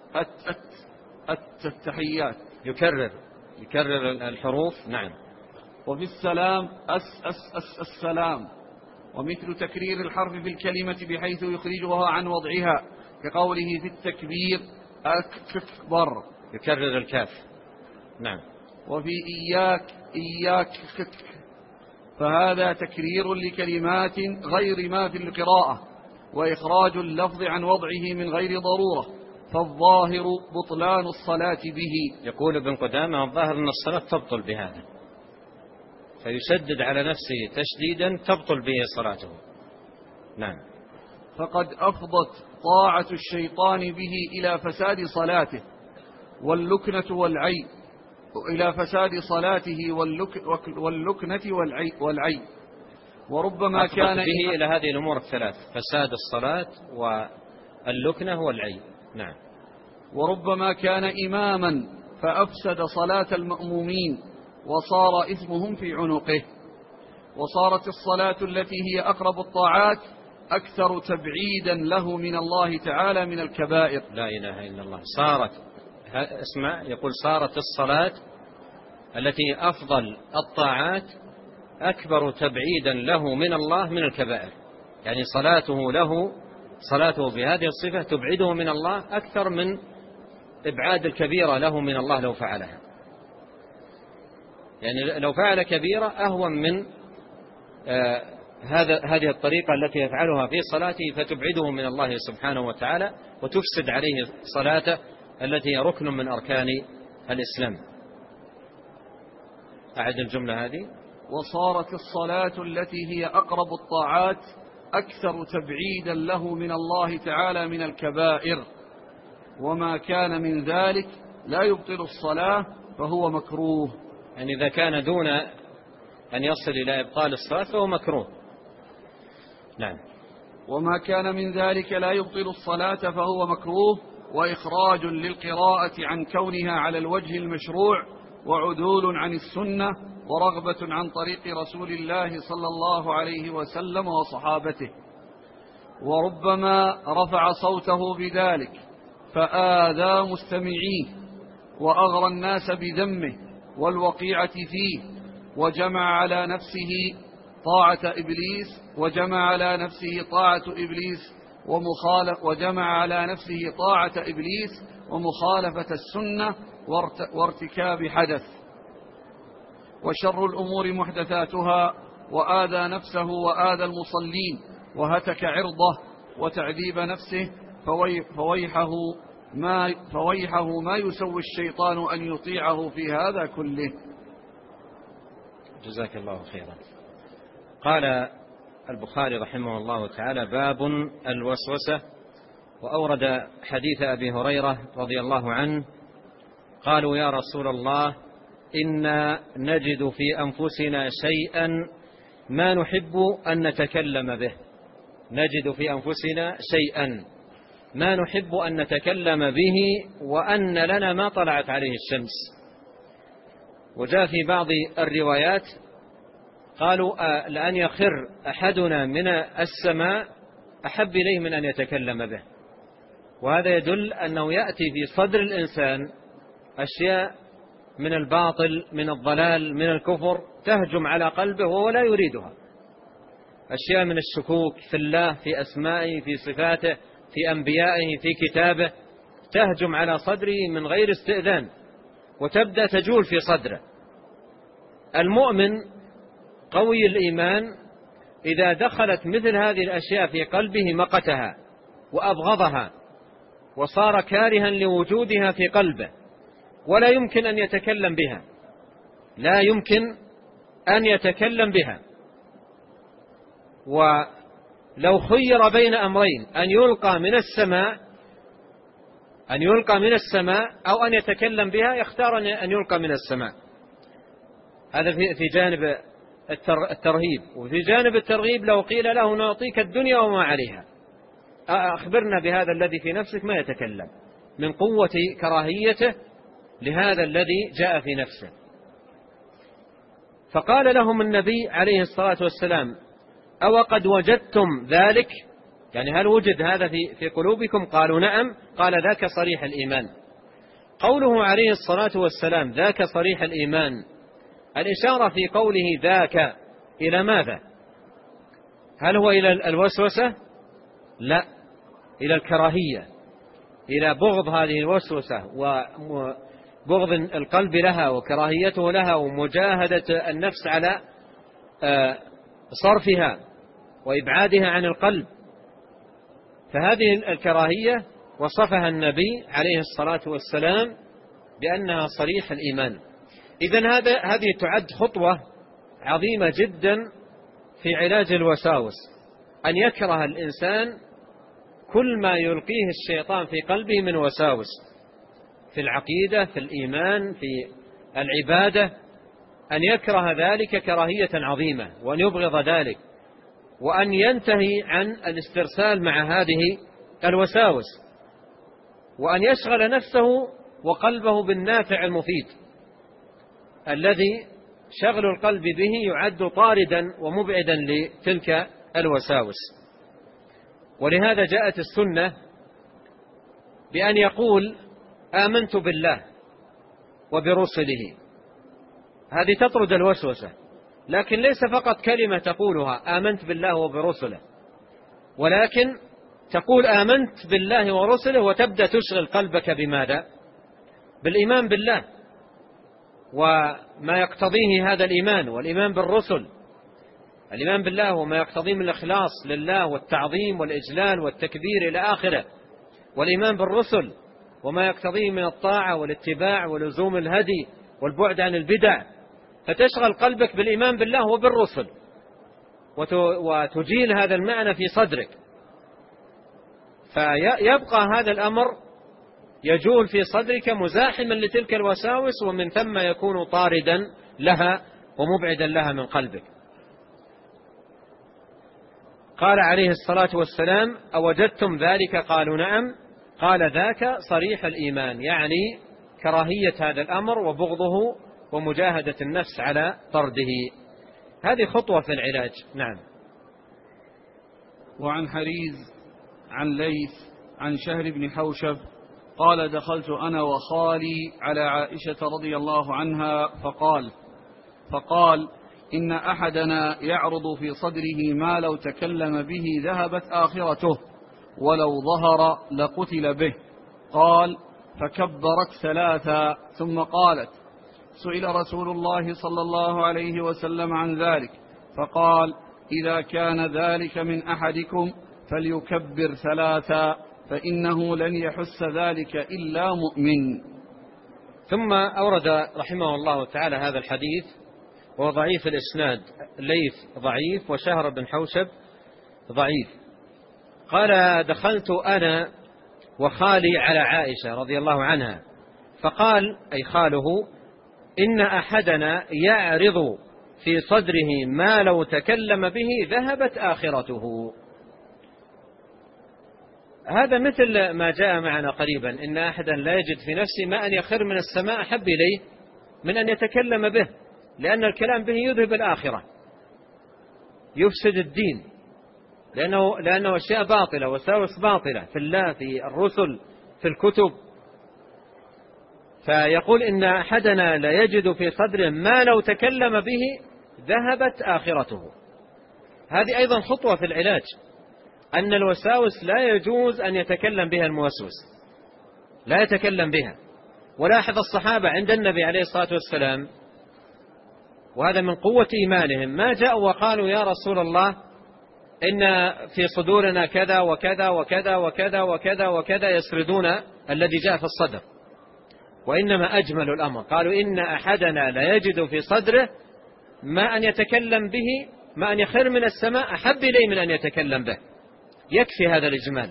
التحيات، يكرر الحروف. نعم. وفي السلام السلام، ومثل تكرير الحرف في الكلمة بحيث يخرجها عن وضعها كقوله في التكبير أكبر، يكرر الكاف. نعم. وفي إياك فهذا تكرير لكلمات غير ما في القراءة، وإخراج اللفظ عن وضعه من غير ضرورة، فالظاهر بطلان الصلاة به. يقول ابن قدامة الظاهر أن الصلاة تبطل بهذا، فيشدد على نفسه تشديدا تبطل به صلاته. نعم. فقد أفضت طاعة الشيطان به إلى فساد صلاته واللكنة والعيب، إلى فساد صلاته واللكنة والعيب. وربما كان به إلى هذه الأمور الثلاث: فساد الصلاة واللكنة والعيب. نعم. وربما كان إماما فأفسد صلاة المأمومين وصار إثمهم في عنقه. وصارت الصلاة التي هي أقرب الطاعات أكثر تبعيدا له من الله تعالى من الكبائر. لا إله إلا الله. اسمع، يقول صارت الصلاة التي أفضل الطاعات أكبر تبعيدا له من الله من الكبائر. يعني صلاته بهذه الصفة تبعده من الله أكثر من إبعاد الكبيرة له من الله لو فعلها. يعني لو فعل كبيرة أهون من هذه الطريقة التي يفعلها في صلاته فتبعده من الله سبحانه وتعالى وتفسد عليه صلاته التي هي ركن من أركان الإسلام. أعد الجملة هذه: وصارت الصلاة التي هي أقرب الطاعات أكثر تبعيدا له من الله تعالى من الكبائر، وما كان من ذلك لا يبطل الصلاة فهو مكروه. يعني إذا كان دون أن يصل إلى إبطال الصلاة فهو مكروه. نعم. وما كان من ذلك لا يبطل الصلاة فهو مكروه، وإخراج للقراءة عن كونها على الوجه المشروع، وعدول عن السنة، ورغبة عن طريق رسول الله صلى الله عليه وسلم وصحابته. وربما رفع صوته بذلك فآذى مستمعيه وأغرى الناس بذمه والوقيعة فيه، وجمع على نفسه طاعة إبليس ومخالفة السنة وارتكاب حدث. وشر الأمور محدثاتها، وآذى نفسه وآذى المصلين وهتك عرضه وتعذيب نفسه، فويحه ما يسوي الشيطان أن يطيعه في هذا كله. جزاك الله خيرا. قال البخاري رحمه الله تعالى: باب الوسوسة. وأورد حديث أبي هريرة رضي الله عنه: قالوا يا رسول الله إنا نجد في أنفسنا شيئا ما نحب أن نتكلم به. نجد في أنفسنا شيئا ما نحب أن نتكلم به وأن لنا ما طلعت عليه الشمس. وجاء في بعض الروايات قالوا لأن يخر أحدنا من السماء أحب إليه من أن يتكلم به. وهذا يدل أنه يأتي في صدر الإنسان أشياء من الباطل، من الضلال، من الكفر، تهجم على قلبه وهو لا يريدها. أشياء من الشكوك في الله، في أسمائه، في صفاته، في أنبيائه، في كتابه، تهجم على صدره من غير استئذان وتبدأ تجول في صدره. المؤمن قوي الإيمان إذا دخلت مثل هذه الأشياء في قلبه مقتها وأبغضها وصار كارها لوجودها في قلبه، ولا يمكن أن يتكلم بها، لا يمكن أن يتكلم بها. ولو خير بين أمرين: أن يلقى من السماء أو أن يتكلم بها، يختار أن يلقى من السماء. هذا في جانب الترهيب. وفي جانب الترغيب لو قيل له نعطيك الدنيا وما عليها، أخبرنا بهذا الذي في نفسك، ما يتكلم من قوة كراهيته لهذا الذي جاء في نفسه. فقال لهم النبي عليه الصلاة والسلام: أو قد وجدتم ذلك؟ يعني هل وجد هذا في قلوبكم؟ قالوا نعم. قال: ذاك صريح الإيمان. قوله عليه الصلاة والسلام ذاك صريح الإيمان، الإشارة في قوله ذاك إلى ماذا؟ هل هو إلى الوسوسة؟ لا، إلى الكراهية، إلى بغض هذه الوسوسة وبغض القلب لها وكراهيته لها ومجاهدة النفس على صرفها وإبعادها عن القلب. فهذه الكراهية وصفها النبي عليه الصلاة والسلام بأنها صريح الإيمان. إذن هذه تعد خطوة عظيمة جدا في علاج الوساوس، أن يكره الإنسان كل ما يلقيه الشيطان في قلبه من وساوس في العقيدة، في الإيمان، في العبادة أن يكره ذلك كراهية عظيمة، وأن يبغض ذلك، وأن ينتهي عن الاسترسال مع هذه الوساوس، وأن يشغل نفسه وقلبه بالنافع المفيد الذي شغل القلب به يعد طاردا ومبعدا لتلك الوساوس. ولهذا جاءت السنة بأن يقول آمنت بالله وبرسله، هذه تطرد الوسوسة، لكن ليس فقط كلمة تقولها آمنت بالله وبرسله، ولكن تقول آمنت بالله ورسله وتبدأ تشغل قلبك بماذا؟ بالإيمان بالله وما يقتضيه هذا الإيمان، والإيمان بالرسل. الإيمان بالله وما يقتضيه من الإخلاص لله والتعظيم والإجلال والتكبير إلى آخره، والإيمان بالرسل وما يقتضيه من الطاعة والاتباع ولزوم الهدي والبعد عن البدع، فتشغل قلبك بالإيمان بالله وبالرسل وتجيل هذا المعنى في صدرك، فيبقى هذا الأمر يجول في صدرك مزاحما لتلك الوساوس، ومن ثم يكون طاردا لها ومبعدا لها من قلبك. قال عليه الصلاة والسلام أوجدتم ذلك؟ قالوا نعم. قال ذاك صريح الإيمان، يعني كراهية هذا الأمر وبغضه ومجاهدة النفس على طرده. هذه خطوة في العلاج. نعم. وعن حريز عن ليث عن شهر بن حوشب قال دخلت أنا وخالي على عائشة رضي الله عنها فقال إن أحدنا يعرض في صدره ما لو تكلم به ذهبت آخرته ولو ظهر لقتل به. قال فكبرت ثلاثا ثم قالت سئل رسول الله صلى الله عليه وسلم عن ذلك فقال إذا كان ذلك من أحدكم فليكبر ثلاثا فإنه لن يحس ذلك إلا مؤمن. ثم أورد رحمه الله تعالى هذا الحديث وهو ضعيف الإسناد، ليث ضعيف وشهر بن حوشب ضعيف. قال دخلت أنا وخالي على عائشة رضي الله عنها فقال أي خاله إن أحدنا يعرض في صدره ما لو تكلم به ذهبت آخرته. هذا مثل ما جاء معنا قريبا إن أحدا لا يجد في نفسه ما أن يخر من السماء أحب إليه من أن يتكلم به، لأن الكلام به يذهب الآخرة، يفسد الدين، لأنه أشياء باطلة وساوس باطلة في الله، في الرسل، في الكتب. فيقول إن أحدنا لا يجد في صدره ما لو تكلم به ذهبت آخرته. هذه أيضا خطوة في العلاج، أن الوساوس لا يجوز أن يتكلم بها الموسوس، لا يتكلم بها. ولاحظ الصحابة عند النبي عليه الصلاة والسلام، وهذا من قوة إيمانهم، ما جاءوا وقالوا يا رسول الله إن في صدورنا كذا وكذا وكذا وكذا وكذا وكذا، يسردون الذي جاء في الصدر، وإنما أجملوا الأمر. قالوا إن أحدنا لا يجد في صدره ما أن يتكلم به، ما أن يخر من السماء أحب إليه من أن يتكلم به. يكفي هذا الإجمال.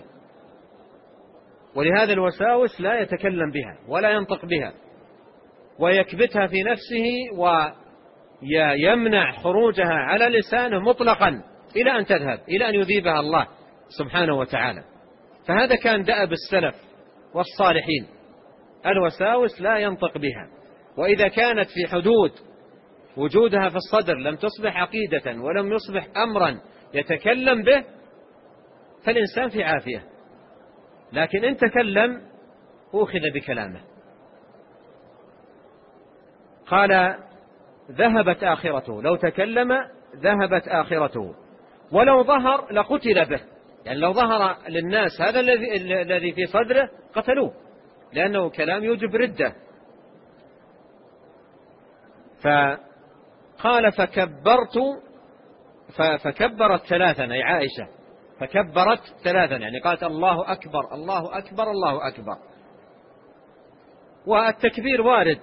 ولهذا الوساوس لا يتكلم بها ولا ينطق بها، ويكبتها في نفسه ويمنع خروجها على لسانه مطلقا إلى أن تذهب، إلى أن يذيبها الله سبحانه وتعالى. فهذا كان دأب السلف والصالحين، الوساوس لا ينطق بها، وإذا كانت في حدود وجودها في الصدر لم تصبح عقيدة ولم يصبح أمرا يتكلم به، فالإنسان في عافية. لكن إن تكلم أخذ بكلامه. قال ذهبت آخرته، لو تكلم ذهبت آخرته، ولو ظهر لقتل به، يعني لو ظهر للناس هذا الذي في صدره قتلوه، لأنه كلام يوجب ردة. فقال فكبرت ثلاثا، أي عائشة فكبرت ثلاثا، يعني قالت الله أكبر الله أكبر الله أكبر. والتكبير وارد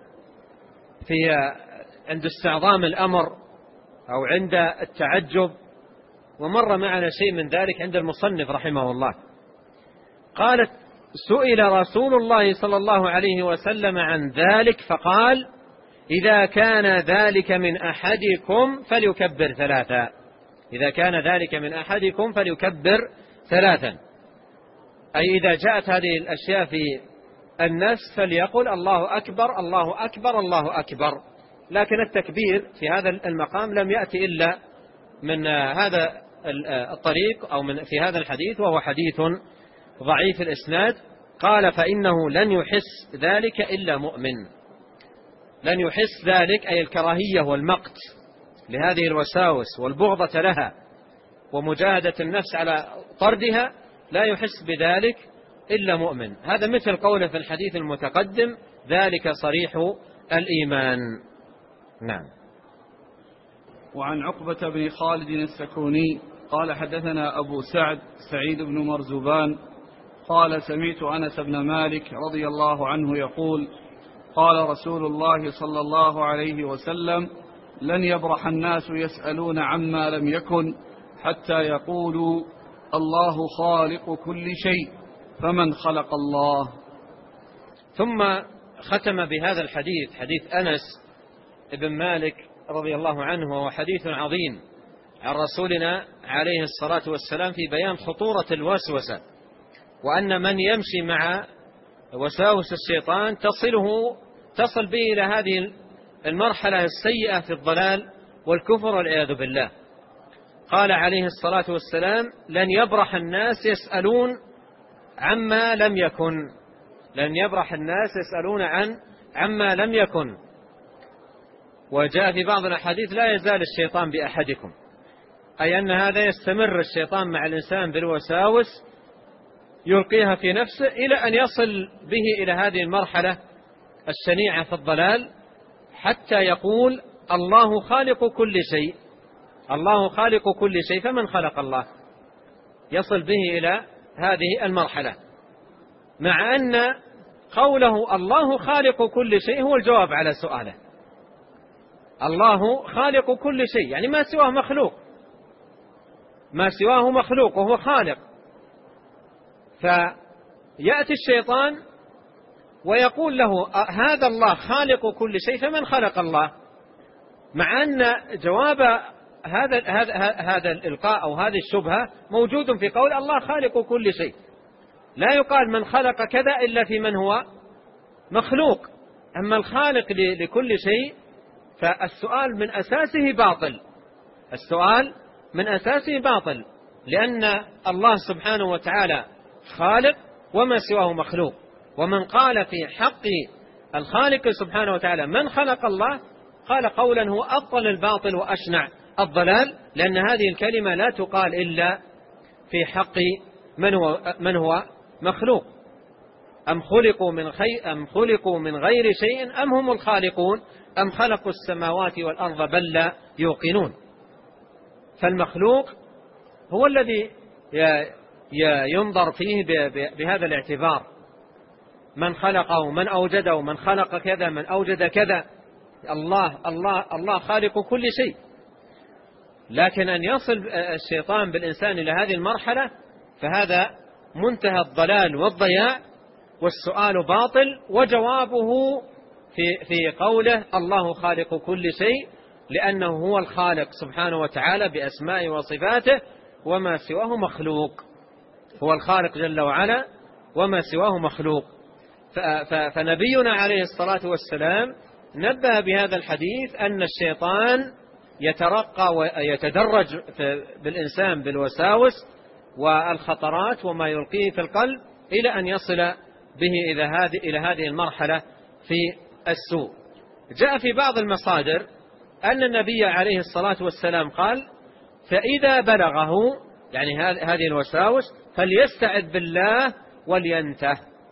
عند استعظام الأمر أو عند التعجب، ومر معنا شيء من ذلك عند المصنف رحمه الله. قالت سئل رسول الله صلى الله عليه وسلم عن ذلك فقال إذا كان ذلك من أحدكم فليكبر ثلاثا. إذا كان ذلك من أحدكم فليكبر ثلاثا، أي إذا جاءت هذه الأشياء في النفس فليقل الله أكبر الله أكبر الله أكبر. لكن التكبير في هذا المقام لم يأتي إلا من هذا الطريق أو في هذا الحديث، وهو حديث ضعيف الإسناد. قال فإنه لن يحس ذلك إلا مؤمن. لن يحس ذلك أي الكراهية والمقت لهذه الوساوس والبغضة لها ومجاهدة النفس على طردها، لا يحس بذلك إلا مؤمن. هذا مثل قوله في الحديث المتقدم ذلك صريح الإيمان. نعم. وعن عقبة بن خالد السكوني قال حدثنا أبو سعد سعيد بن مرزبان قال سمعت أنس بن مالك رضي الله عنه يقول قال رسول الله صلى الله عليه وسلم لن يبرح الناس يسألون عما لم يكن حتى يقولوا الله خالق كل شيء فمن خلق الله. ثم ختم بهذا الحديث، حديث أنس بن مالك رضي الله عنه، وهو حديث عظيم عن رسولنا عليه الصلاة والسلام في بيان خطورة الوسوسة، وأن من يمشي مع وساوس الشيطان تصل به إلى هذه المرحلة السيئة في الضلال والكفر والعياذ بالله. قال عليه الصلاة والسلام لن يبرح الناس يسألون عما لم يكن. لن يبرح الناس يسألون عما لم يكن. وجاء في بعض الأحاديث لا يزال الشيطان بأحدكم، أي أن هذا يستمر الشيطان مع الإنسان بالوساوس يلقيها في نفسه إلى أن يصل به إلى هذه المرحلة الشنيعة في الضلال حتى يقول الله خالق كل شيء. الله خالق كل شيء فمن خلق الله. يصل به إلى هذه المرحلة، مع أن قوله الله خالق كل شيء هو الجواب على سؤاله. الله خالق كل شيء يعني ما سواه مخلوق، ما سواه مخلوق وهو خالق. فيأتي الشيطان ويقول له هذا الله خالق كل شيء فمن خلق الله، مع أن جواب هذا الإلقاء أو هذه الشبهة موجود في قول الله خالق كل شيء. لا يقال من خلق كذا إلا في من هو مخلوق. أما الخالق لكل شيء فالسؤال من أساسه باطل. السؤال من أساسه باطل، لأن الله سبحانه وتعالى خالق وما سواه مخلوق. ومن قال في حق الخالق سبحانه وتعالى من خلق الله قال قولا هو أبطل الباطل وأشنع الضلال، لأن هذه الكلمة لا تقال إلا في حق من هو مخلوق. أم خلقوا من غير شيء أم هم الخالقون أم خلقوا السماوات والأرض بل لا يوقنون. فالمخلوق هو الذي ينظر فيه بهذا الاعتبار، من خلقه من أوجده من خلق كذا من أوجد كذا. الله خالق كل شيء. لكن أن يصل الشيطان بالإنسان إلى هذه المرحلة فهذا منتهى الضلال والضياع، والسؤال باطل، وجوابه في قوله الله خالق كل شيء، لأنه هو الخالق سبحانه وتعالى بأسمائه وصفاته، وما سواه مخلوق. هو الخالق جل وعلا وما سواه مخلوق. فنبينا عليه الصلاة والسلام نبه بهذا الحديث أن الشيطان يترقى ويتدرج بالإنسان بالوساوس والخطرات وما يلقيه في القلب إلى أن يصل به إلى هذه المرحلة في السوء. جاء في بعض المصادر أن النبي عليه الصلاة والسلام قال فإذا بلغه يعني هذه الوساوس فليستعذ بالله ولينته.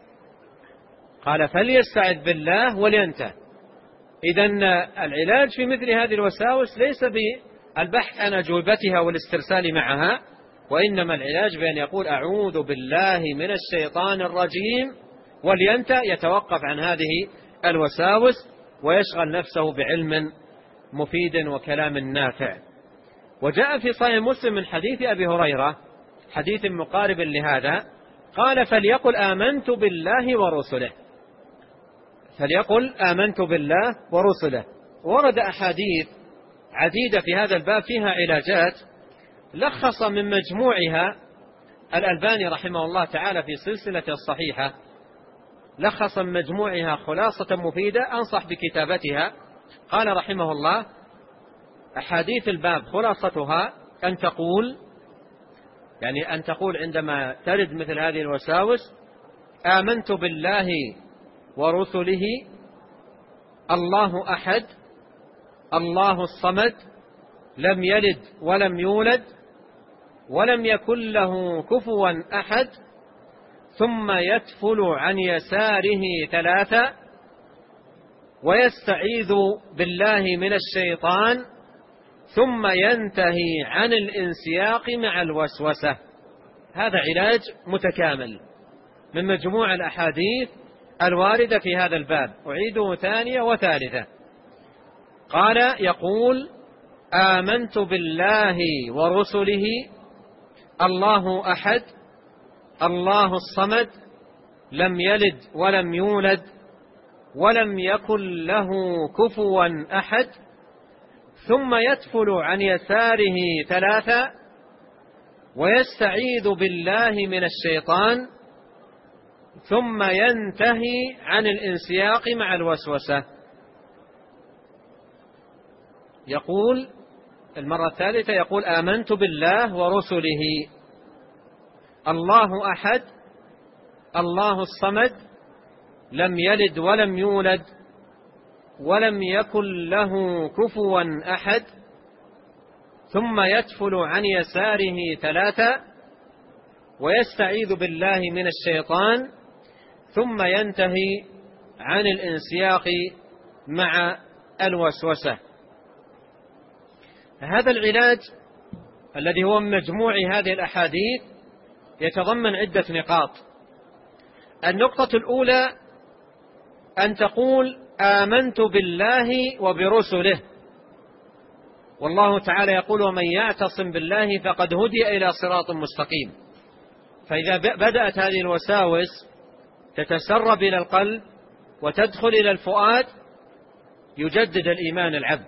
قال فليستعذ بالله ولينته. إذن العلاج في مثل هذه الوساوس ليس بالبحث عن أجوبتها والاسترسال معها، وإنما العلاج بأن يقول أعوذ بالله من الشيطان الرجيم ولينته، يتوقف عن هذه الوساوس ويشغل نفسه بعلم مفيد وكلام نافع. وجاء في صحيح مسلم من حديث أبي هريرة حديث مقارب لهذا قال فليقل آمنت بالله ورسله فليقل آمنت بالله ورسله. ورد أحاديث عديدة في هذا الباب فيها علاجات، لخص من مجموعها الألباني رحمه الله تعالى في سلسلة الصحيحة، لخص من مجموعها خلاصة مفيدة أنصح بكتابتها. قال رحمه الله: أحاديث الباب خلاصتها أن تقول عندما ترد مثل هذه الوساوس: آمنت بالله ورسله، الله أحد، الله الصمد، لم يلد ولم يولد ولم يكن له كفوا أحد، ثم يتفل عن يساره 3 ويستعيذ بالله من الشيطان، ثم ينتهي عن الانسياق مع الوسوسة. هذا علاج متكامل من مجموع الأحاديث الواردة في هذا الباب، أعيده ثانية وثالثة. قال يقول: آمنت بالله ورسله، الله أحد، الله الصمد، لم يلد ولم يولد ولم يكن له كفوا أحد، ثم يتفل عن يساره 3 ويستعيذ بالله من الشيطان، ثم ينتهي عن الانسياق مع الوسوسة. يقول المرة الثالثة: يقول آمنت بالله ورسله، الله أحد، الله الصمد، لم يلد ولم يولد ولم يكن له كفوا أحد، ثم يتفل عن يساره 3 ويستعيذ بالله من الشيطان، ثم ينتهي عن الانسياق مع الوسوسة. هذا العلاج الذي هو من مجموع هذه الأحاديث يتضمن عدة نقاط. النقطة الأولى أن تقول: آمنت بالله وبرسله، والله تعالى يقول: ومن يعتصم بالله فقد هدي إلى صراط مستقيم. فإذا بدأت هذه الوساوس تتسرب إلى القلب وتدخل إلى الفؤاد، يجدد الإيمان العبد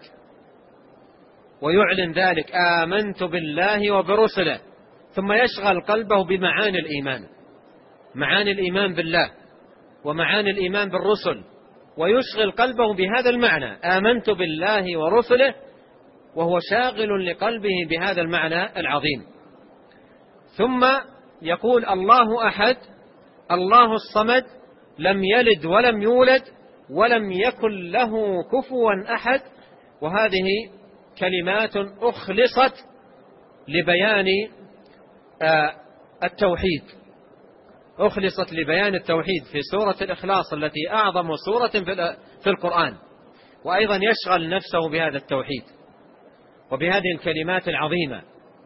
ويعلن ذلك: آمنت بالله وبرسله، ثم يشغل قلبه بمعاني الإيمان، معاني الإيمان بالله ومعاني الإيمان بالرسل، ويشغل قلبه بهذا المعنى: آمنت بالله ورسله، وهو شاغل لقلبه بهذا المعنى العظيم. ثم يقول: الله أحد، الله الصمد، لم يلد ولم يولد ولم يكن له كفوا أحد. وهذه كلمات أخلصت لبيان التوحيد، أخلصت لبيان التوحيد في سورة الإخلاص التي أعظم سورة في القرآن، وأيضا يشغل نفسه بهذا التوحيد وبهذه الكلمات العظيمة،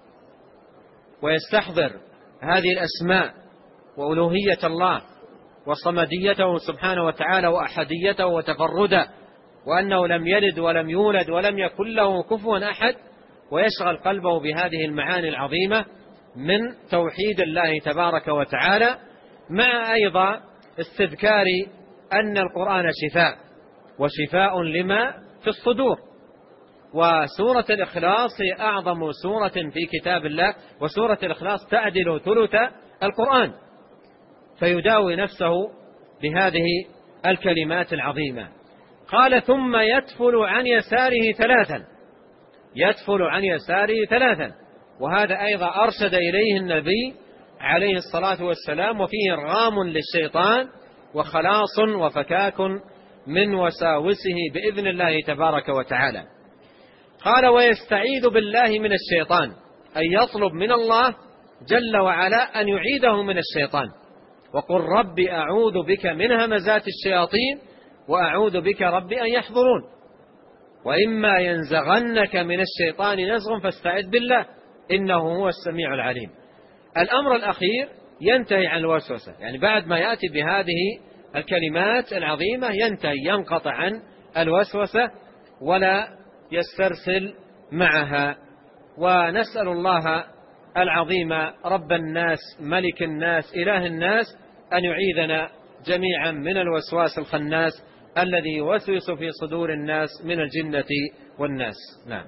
ويستحضر هذه الأسماء وألوهية الله وصمديته سبحانه وتعالى وأحديته وتفرده، وأنه لم يلد ولم يولد ولم يكن له كفوا أحد، ويشغل قلبه بهذه المعاني العظيمة من توحيد الله تبارك وتعالى، مع أيضا استذكار أن القرآن شفاء وشفاء لما في الصدور. وسورة الإخلاص هي أعظم سورة في كتاب الله، وسورة الإخلاص تعدل ثلث القرآن، فيداوي نفسه بهذه الكلمات العظيمة. قال: ثم يتفل عن يساره 3، يتفل عن يساره 3، وهذا أيضا أرشد إليه النبي عليه الصلاة والسلام، وفيه إرغام للشيطان وخلاص وفكاك من وساوسه بإذن الله تبارك وتعالى. قال: ويستعيذ بالله من الشيطان، أي يطلب من الله جل وعلا أن يعيده من الشيطان، وقل رب أعوذ بك من همزات الشياطين وأعوذ بك رب أن يحضرون، وإما ينزغنك من الشيطان نزغ فاستعذ بالله إنه هو السميع العليم. الأمر الأخير ينتهي عن الوسوسة، يعني بعد ما يأتي بهذه الكلمات العظيمة ينتهي، ينقطع عن الوسوسة ولا يسترسل معها. ونسأل الله العظيم رب الناس ملك الناس إله الناس أن يعيذنا جميعا من الوسواس الخناس، الذي يوسوس في صدور الناس من الجنة والناس. نعم.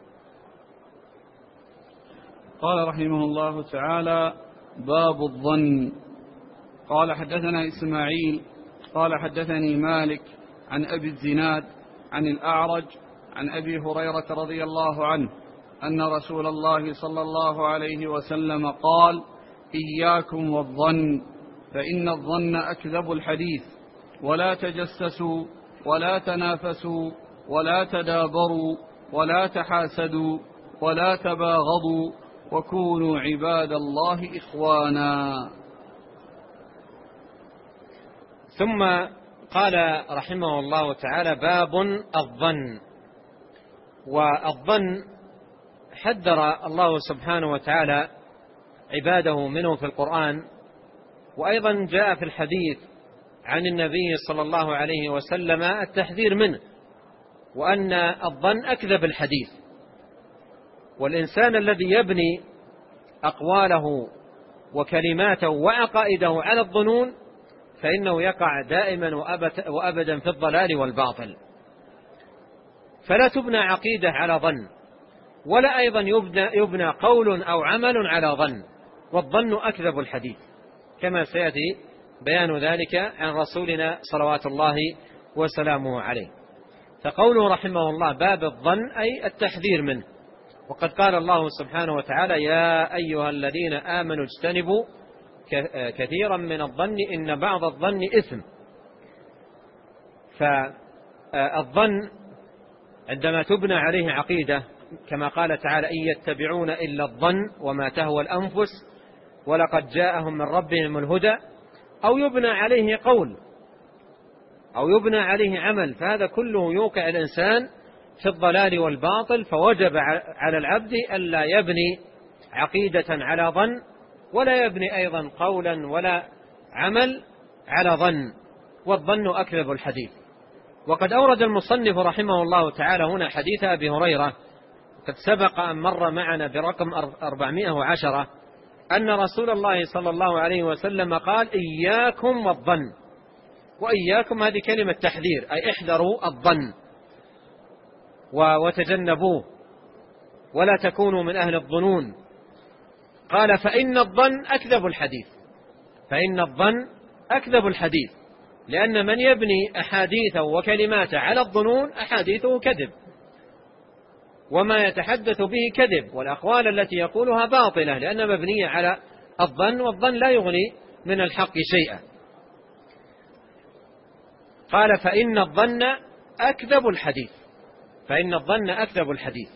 قال رحمه الله تعالى: باب الظن. قال حدثنا إسماعيل قال حدثني مالك عن أبي الزناد عن الأعرج عن أبي هريرة رضي الله عنه أن رسول الله صلى الله عليه وسلم قال: إياكم والظن فإن الظن أكذب الحديث، ولا تجسسوا ولا تنافسوا ولا تدابروا ولا تحاسدوا ولا تباغضوا وكونوا عباد الله إخوانا. ثم قال رحمه الله تعالى: باب الظن. والظن حذر الله سبحانه وتعالى عباده منه في القرآن، وأيضا جاء في الحديث عن النبي صلى الله عليه وسلم التحذير منه، وأن الظن أكذب الحديث. والإنسان الذي يبني أقواله وكلماته وعقائده على الظنون فإنه يقع دائما وأبدا في الضلال والباطل. فلا تبنى عقيدة على ظن، ولا أيضا يبنى قول أو عمل على ظن، والظن أكذب الحديث، كما سيأتي بيان ذلك عن رسولنا صلوات الله وسلامه عليه. فقوله رحمه الله باب الظن أي التحذير منه. وقد قال الله سبحانه وتعالى: يا أيها الذين آمنوا اجتنبوا كثيرا من الظن إن بعض الظن إثم. فالظن عندما تبنى عليه عقيدة كما قال تعالى: إن يتبعون إلا الظن وما تهوى الأنفس ولقد جاءهم من ربهم الهدى، أو يبنى عليه قول أو يبنى عليه عمل، فهذا كله يوقع الإنسان في الضلال والباطل. فوجب على العبد ألا يبني عقيدة على ظن، ولا يبني أيضا قولا ولا عمل على ظن، والظن أكذب الحديث. وقد أورد المصنف رحمه الله تعالى هنا حديث أبي هريرة، قد سبق أن مر معنا برقم 410، أن رسول الله صلى الله عليه وسلم قال: إياكم والظن. وإياكم هذه كلمة تحذير، أي احذروا الظن وتجنبوه ولا تكونوا من أهل الظنون. قال: فإن الظن أكذب الحديث. فإن الظن أكذب الحديث، لأن من يبني أحاديثه وكلماته على الظنون أحاديثه كذب، وما يتحدث به كذب، والأقوال التي يقولها باطلة لأنها مبنية على الظن، والظن لا يغني من الحق شيئا. قال: فإن الظن أكذب الحديث. فإن الظن أكذب الحديث.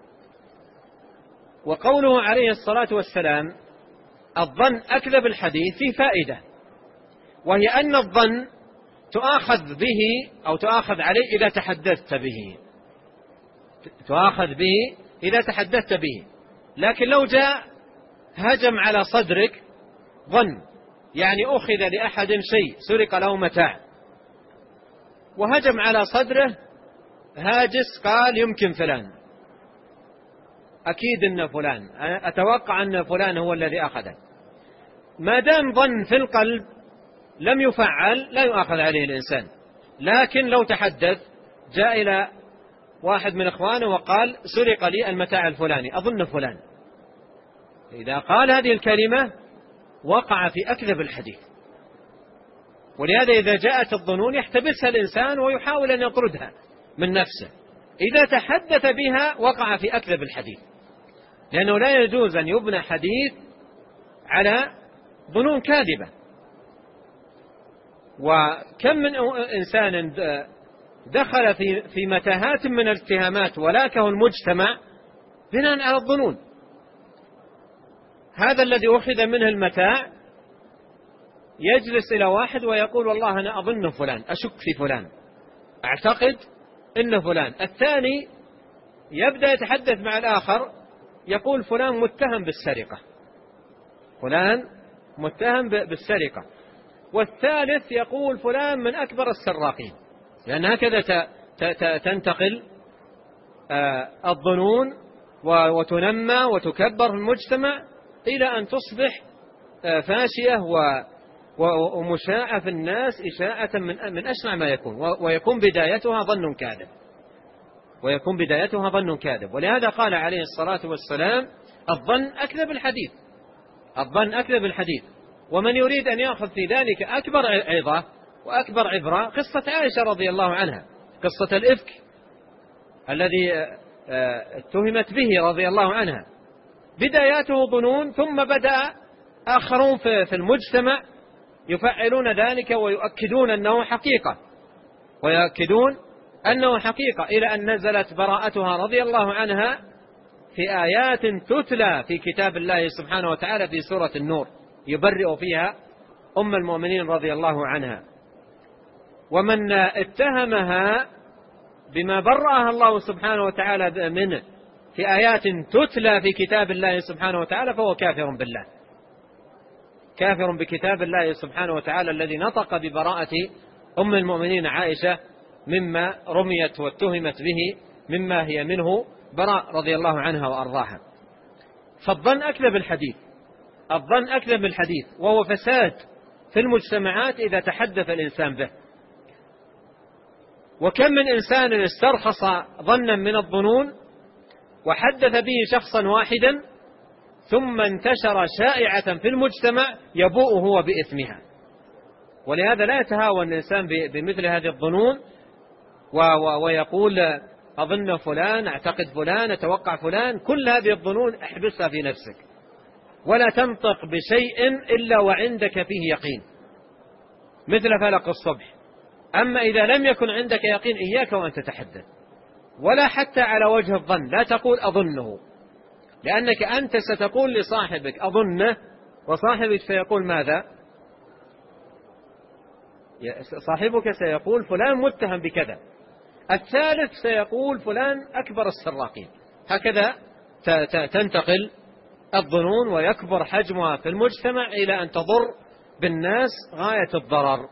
وقوله عليه الصلاة والسلام الظن أكذب الحديث في فائدة، وهي أن الظن تؤاخذ به أو تؤاخذ عليه إذا تحدثت به، تؤاخذ به إذا تحدثت به. لكن لو جاء هجم على صدرك ظن، يعني أخذ لأحد شيء، سرق له متاع، وهجم على صدره هاجس قال يمكن فلان، أكيد أن فلان، أتوقع أن فلان هو الذي أخذه. ما دام ظن في القلب لم يفعل لا يؤاخذ عليه الإنسان. لكن لو تحدث، جاء إلى واحد من إخوانه وقال سرق لي المتاع الفلاني، أظن فلان، إذا قال هذه الكلمة وقع في أكذب الحديث. ولهذا إذا جاءت الظنون يحتبسها الإنسان ويحاول أن يطردها من نفسه. إذا تحدث بها وقع في أكذب الحديث، لأنه لا يجوز أن يبنى حديث على ظنون كاذبة. وكم من إنسان دخل في متاهات من الاتهامات ولاكه المجتمع بناء على الظنون. هذا الذي أخذ منه المتاع يجلس إلى واحد ويقول والله أنا أظن فلان، أشك في فلان، أعتقد إن فلان. الثاني يبدأ يتحدث مع الآخر يقول فلان متهم بالسرقة، فلان متهم بالسرقة. والثالث يقول فلان من أكبر السراقين، لأن هكذا تنتقل الظنون وتنمى وتكبر في المجتمع إلى أن تصبح فاشية ومشاعة في الناس إشاعة من أشنع ما يكون، ويكون بدايتها ظن كاذب. ولهذا قال عليه الصلاة والسلام: الظن أكذب الحديث. ومن يريد أن يأخذ في ذلك أكبر عظة وأكبر عبرة قصة عائشة رضي الله عنها، قصة الإفك الذي اتهمت به رضي الله عنها. بداياته ظنون، ثم بدأ آخرون في المجتمع يفعلون ذلك ويؤكدون أنه حقيقة، إلى أن نزلت براءتها رضي الله عنها في آيات تتلى في كتاب الله سبحانه وتعالى في سورة النور، يبرئ فيها أم المؤمنين رضي الله عنها. ومن اتهمها بما برأها الله سبحانه وتعالى منه في آيات تتلى في كتاب الله سبحانه وتعالى فهو كافر بكتاب الله سبحانه وتعالى الذي نطق ببراءة أم المؤمنين عائشة مما رميت واتهمت به مما هي منه براء رضي الله عنها وأرضاها. فالظن أكذب الحديث، وهو فساد في المجتمعات إذا تحدث الإنسان به. وكم من إنسان استرخص ظنا من الظنون وحدث به شخصا واحدا، ثم انتشر شائعة في المجتمع يبوء هو بإثمها. ولهذا لا يتهاون الإنسان بمثل هذه الظنون ويقول أظن فلان، أعتقد فلان، أتوقع فلان. كل هذه الظنون احبسها في نفسك، ولا تنطق بشيء إلا وعندك فيه يقين، مثل فلق الصبح. أما إذا لم يكن عندك يقين إياك وأن تتحدث، ولا حتى على وجه الظن، لا تقول أظنه، لأنك أنت ستقول لصاحبك أظنه، وصاحبك سيقول ماذا؟ صاحبك سيقول فلان متهم بكذا، الثالث سيقول فلان أكبر السراقين. هكذا تنتقل الظنون ويكبر حجمها في المجتمع إلى أن تضر بالناس غاية الضرر.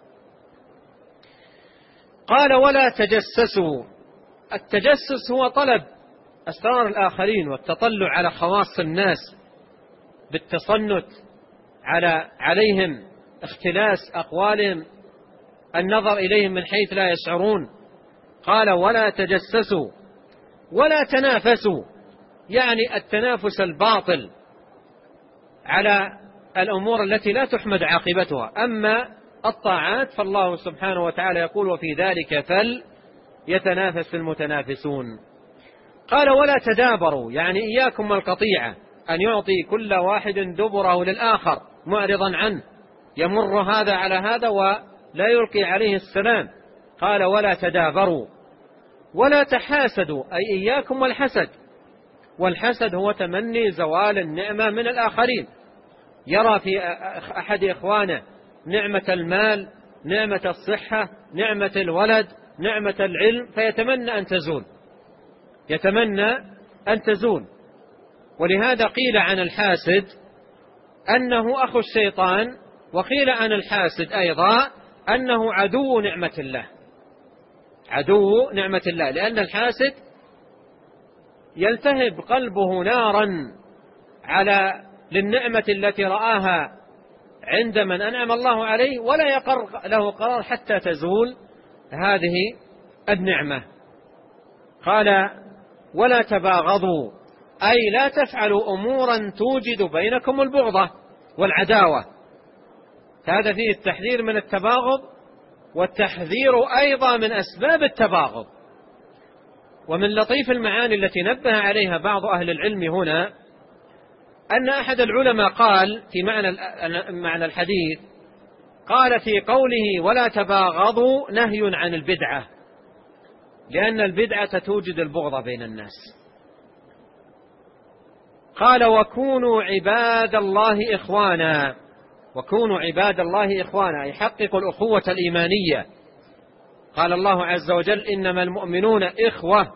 قال: ولا تجسسوا. التجسس هو طلب أسرار الآخرين والتطلع على خواص الناس بالتصنت عليهم، اختلاس أقوالهم، النظر إليهم من حيث لا يشعرون. قال: ولا تجسسوا ولا تنافسوا، يعني التنافس الباطل على الأمور التي لا تحمد عاقبتها. أما الطاعات فالله سبحانه وتعالى يقول: وفي ذلك فليتنافس المتنافسون. قال: ولا تدابروا، يعني إياكم والقطيعة، أن يعطي كل واحد دبره للآخر معرضا عنه، يمر هذا على هذا ولا يلقي عليه السلام. قال: ولا تدابروا ولا تحاسدوا، أي إياكم والحسد. والحسد هو تمني زوال النعمة من الآخرين، يرى في أحد إخوانه نعمة المال، نعمة الصحة، نعمة الولد، نعمة العلم، فيتمنى أن تزول. ولهذا قيل عن الحاسد أنه أخو الشيطان، وقيل عن الحاسد أيضا أنه عدو نعمة الله، لأن الحاسد يلتهب قلبه نارا للنعمة التي رآها عند من أنعم الله عليه، ولا يقر له قرار حتى تزول هذه النعمة. قال: ولا تباغضوا، أي لا تفعلوا أمورا توجد بينكم البغضة والعداوة. هذا فيه التحذير من التباغض، والتحذير أيضا من أسباب التباغض. ومن لطيف المعاني التي نبه عليها بعض أهل العلم هنا أن أحد العلماء قال في معنى الحديث، قال في قوله ولا تباغضوا نهي عن البدعة، لأن البدعة توجد البغض بين الناس. قال: وكونوا عباد الله إخوانا، يحقق الأخوة الإيمانية. قال الله عز وجل: إنما المؤمنون إخوة،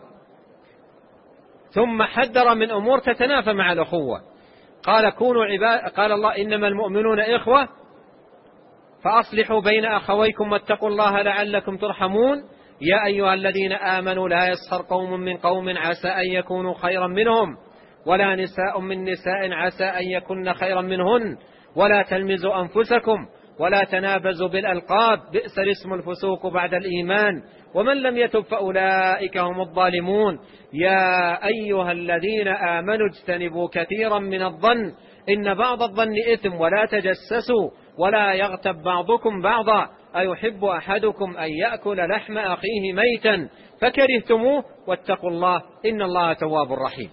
ثم حذر من أمور تتنافى مع الأخوة. قال الله: إنما المؤمنون إخوة فأصلحوا بين أخويكم واتقوا الله لعلكم ترحمون. يا أيها الذين آمنوا لا يسخر قوم من قوم عسى أن يكونوا خيرا منهم، ولا نساء من نساء عسى أن يكن خيرا منهن، ولا تلمزوا أنفسكم ولا تنابزوا بالألقاب، بئس الاسم الفسوق بعد الإيمان، ومن لم يتب فأولئك هم الظالمون. يا أيها الذين آمنوا اجتنبوا كثيرا من الظن إن بعض الظن إثم، ولا تجسسوا ولا يغتب بعضكم بعضا، أيحب أحدكم أن يأكل لحم أخيه ميتا فكرهتموه واتقوا الله إن الله تواب رحيم.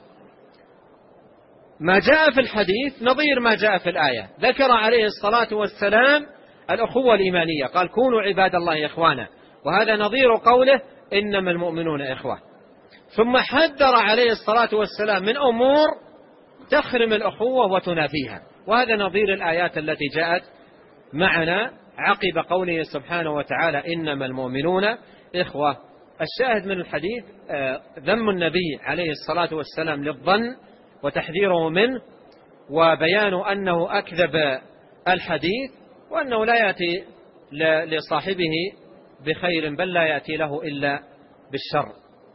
ما جاء في الحديث نظير ما جاء في الآية. ذكر عليه الصلاة والسلام الأخوة الإيمانية، قال كونوا عباد الله إخوانا، وهذا نظير قوله إنما المؤمنون إخوة. ثم حذر عليه الصلاة والسلام من أمور تخرم الأخوة وتنافيها، وهذا نظير الآيات التي جاءت معنا عقب قوله سبحانه وتعالى إنما المؤمنون إخوة. الشاهد من الحديث ذم النبي عليه الصلاة والسلام للظن وتحذيره منه، وبيان أنه أكذب الحديث، وأنه لا يأتي لصاحبه بخير، بل لا يأتي له إلا بالشر.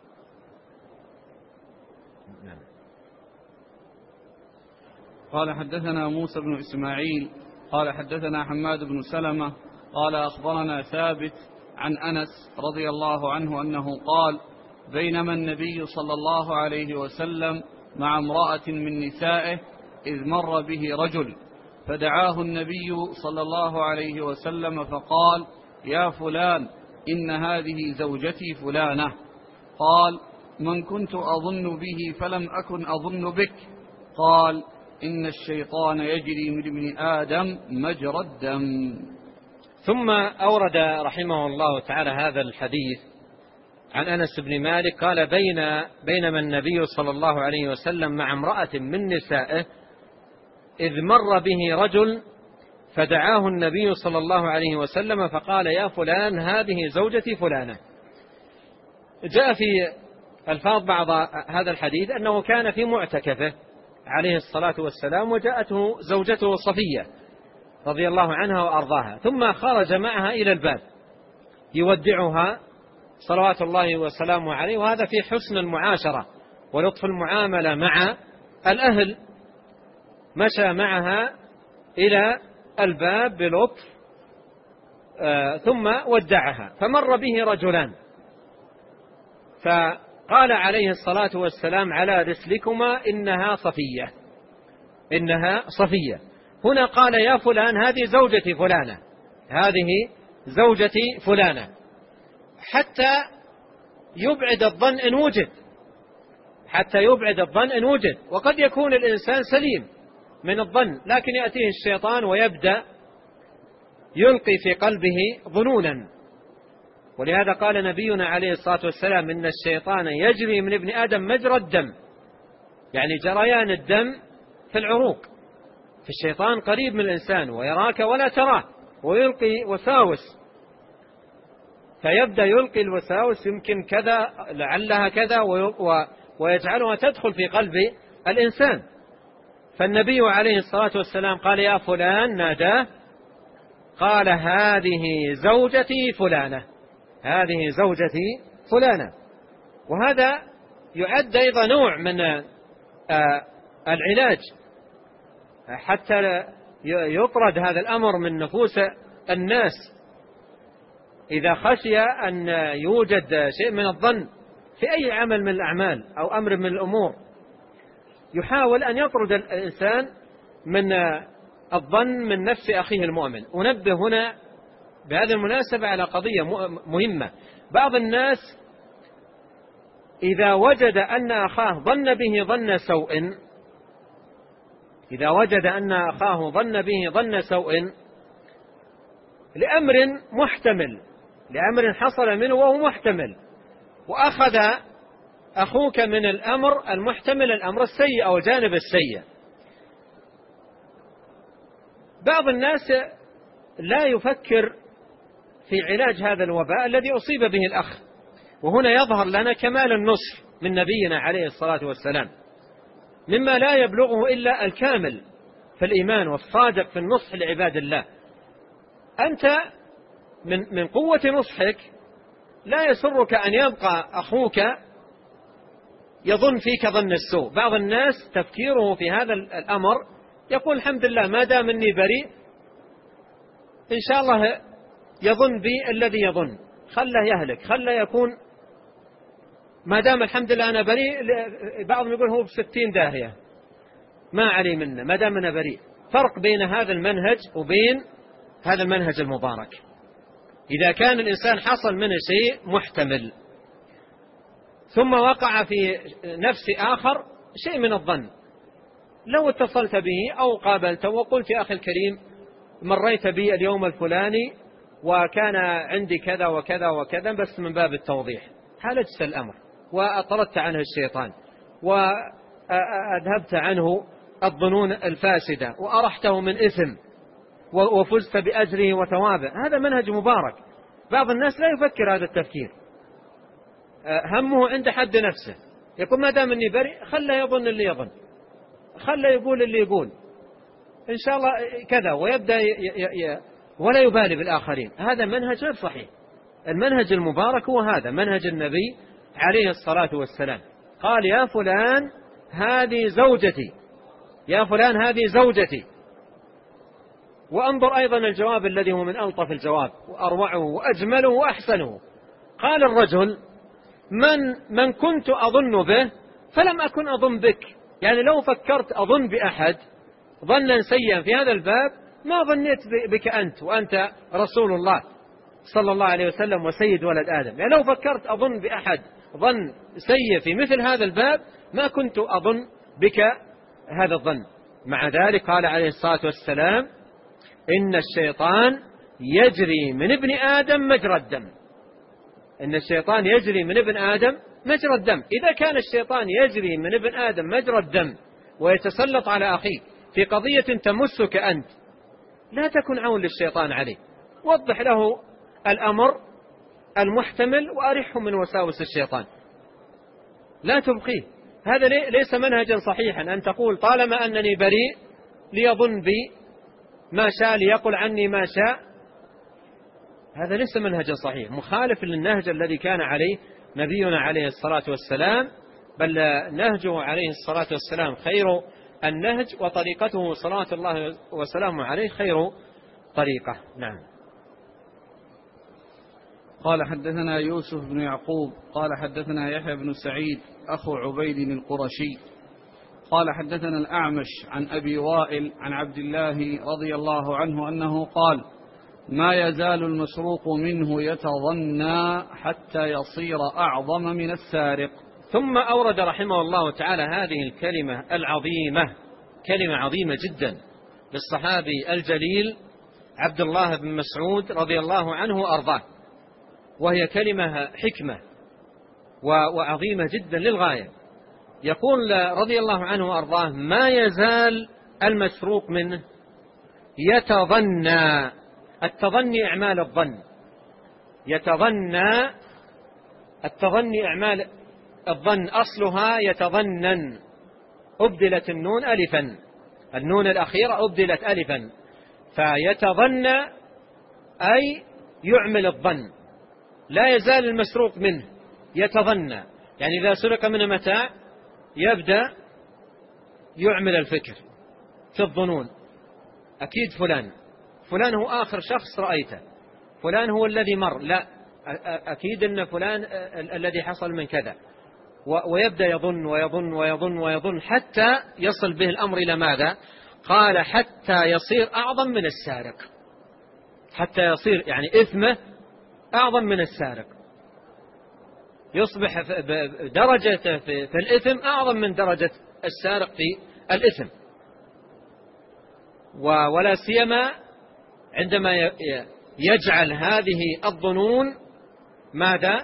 قال حدثنا موسى بن إسماعيل قال حدثنا حماد بن سلمة قال أخبرنا ثابت عن أنس رضي الله عنه أنه قال بينما النبي صلى الله عليه وسلم مع امرأة من نسائه إذ مر به رجل، فدعاه النبي صلى الله عليه وسلم فقال يا فلان إن هذه زوجتي فلانة. قال من كنت أظن به فلم أكن أظن بك. قال إن الشيطان يجري من ابن آدم مجرى الدم. ثم أورد رحمه الله تعالى هذا الحديث عن أنس بن مالك قال بينما النبي صلى الله عليه وسلم مع امرأة من نسائه إذ مر به رجل، فدعاه النبي صلى الله عليه وسلم فقال يا فلان هذه زوجتي فلانة. جاء في الفاظ بعض هذا الحديث أنه كان في معتكفه عليه الصلاة والسلام، وجاءته زوجته صفية رضي الله عنها وأرضاها، ثم خرج معها إلى الباب يودعها صلوات الله وسلامه عليه، وهذا في حسن المعاشرة ولطف المعاملة مع الأهل. مشى معها إلى الباب بلطف ثم ودعها، فمر به رجلان، فقال عليه الصلاة والسلام على رسلكما إنها صفية، إنها صفية. هنا قال يا فلان هذه زوجتي فلانة، هذه زوجتي فلانة، حتى يبعد الظن إن وجد، حتى يبعد الظن إن وجد. وقد يكون الإنسان سليم من الظن، لكن يأتيه الشيطان ويبدأ يلقي في قلبه ظنونا. ولهذا قال نبينا عليه الصلاة والسلام إن الشيطان يجري من ابن آدم مجرى الدم، يعني جريان الدم في العروق. فالشيطان قريب من الإنسان ويراك ولا تراه، ويلقي وساوس، فيبدأ يلقي الوساوس يمكن كذا لعلها كذا، ويجعلها تدخل في قلب الإنسان. فالنبي عليه الصلاة والسلام قال يا فلان، ناداه قال هذه زوجتي فلانة، هذه زوجتي فلانة. وهذا يعد أيضا نوع من العلاج حتى يطرد هذا الأمر من نفوس الناس. إذا خشي أن يوجد شيء من الظن في أي عمل من الأعمال أو أمر من الأمور، يحاول أن يطرد الإنسان من الظن من نفس أخيه المؤمن. أنبه هنا بهذه المناسبة على قضية مهمة. بعض الناس إذا وجد أن أخاه ظن به ظن سوء، إذا وجد أن أخاه ظن به ظن سوء لأمر محتمل، لأمر حصل منه وهو محتمل، وأخذ أخوك من الأمر المحتمل الأمر السيء أو الجانب السيء. بعض الناس لا يفكر في علاج هذا الوباء الذي أصيب به الأخ. وهنا يظهر لنا كمال النصح من نبينا عليه الصلاة والسلام، مما لا يبلغه إلا الكامل في الإيمان والصادق في النصح لعباد الله. أنت من قوة نصحك لا يسرك أن يبقى أخوك يظن فيك ظن السوء. بعض الناس تفكيره في هذا الأمر يقول الحمد لله ما دام أني بريء إن شاء الله يظن بي الذي يظن، خله يهلك، خله يكون، ما دام الحمد لله أنا بريء. بعضهم يقول هو ب60 داهية ما علي منه ما دام أنا بريء. فرق بين هذا المنهج وبين هذا المنهج المبارك. إذا كان الإنسان حصل منه شيء محتمل ثم وقع في نفس آخر شيء من الظن، لو اتصلت به أو قابلته وقلت يا أخي الكريم مريت بي اليوم الفلاني وكان عندي كذا وكذا وكذا، بس من باب التوضيح، حالجت الأمر وأطردت عنه الشيطان وأذهبت عنه الظنون الفاسدة وأرحته من إثم وفزت بأجره وثوابه، هذا منهج مبارك. بعض الناس لا يفكر هذا التفكير، همه عند حد نفسه، يقول ما دام اني بريء خله يظن اللي يظن، خله يقول اللي يقول، إن شاء الله كذا، ويبدأ ولا يبالي بالآخرين. هذا منهج غير صحيح. المنهج المبارك هو هذا منهج النبي عليه الصلاة والسلام. قال يا فلان هذه زوجتي، يا فلان هذه زوجتي. وانظر أيضا الجواب الذي هو من ألطف الجواب وأروعه وأجمله وأحسنه. قال الرجل من كنت أظن به فلم أكن أظن بك، يعني لو فكرت أظن بأحد ظنا سيئا في هذا الباب ما ظنيت بك أنت، وأنت رسول الله صلى الله عليه وسلم وسيد ولد آدم. يعني لو فكرت أظن بأحد ظن سيء في مثل هذا الباب ما كنت أظن بك هذا الظن. مع ذلك قال عليه الصلاة والسلام إن الشيطان يجري من ابن آدم مجرى الدم. إن الشيطان يجري من ابن آدم مجرى الدم. إذا كان الشيطان يجري من ابن آدم مجرى الدم ويتسلط على أخيك في قضية تمسك أنت، لا تكن عون للشيطان عليه، وضح له الأمر المحتمل وأرحه من وساوس الشيطان، لا تبقيه. هذا ليس منهجا صحيحا أن تقول طالما أنني بريء ليظن بي ما شاء ليقل عني ما شاء. هذا ليس منهجا صحيح، مخالف للنهج الذي كان عليه نبينا عليه الصلاة والسلام، بل نهجه عليه الصلاة والسلام خير النهج، وطريقته صلوات الله وسلامه عليه خير طريقة. نعم. قال حدثنا يوسف بن يعقوب قال حدثنا يحيى بن سعيد أخو عبيد القرشي قال حدثنا الأعمش عن أبي وائل عن عبد الله رضي الله عنه أنه قال ما يزال المسروق منه يتظنى حتى يصير أعظم من السارق. ثم أورد رحمه الله تعالى هذه الكلمة العظيمة، كلمة عظيمة جدا للصحابي الجليل عبد الله بن مسعود رضي الله عنه وأرضاه، وهي كلمة حكمة وعظيمة جدا للغاية. يقول رضي الله عنه وأرضاه ما يزال المسروق منه يتظنى. التظني إعمال الظن، يتظنى، التظني إعمال الظن، أصلها يتظنن، أبدلت النون ألفا، النون الأخيرة أبدلت ألفا، فيتظنى أي يعمل الظن. لا يزال المسروق منه يتظنى، يعني إذا سرق منه متاع يبدأ يعمل الفكر في الظنون، أكيد فلان هو آخر شخص رأيته، فلان هو الذي مر، لا أكيد أن فلان الذي حصل من كذا، ويبدأ يظن ويظن ويظن ويظن حتى يصل به الأمر إلى ماذا؟ قال حتى يصير أعظم من السارق، حتى يصير يعني إثمه أعظم من السارق، يصبح درجته في الإثم أعظم من درجة السارق في الإثم. ولا سيما عندما يجعل هذه الظنون ماذا؟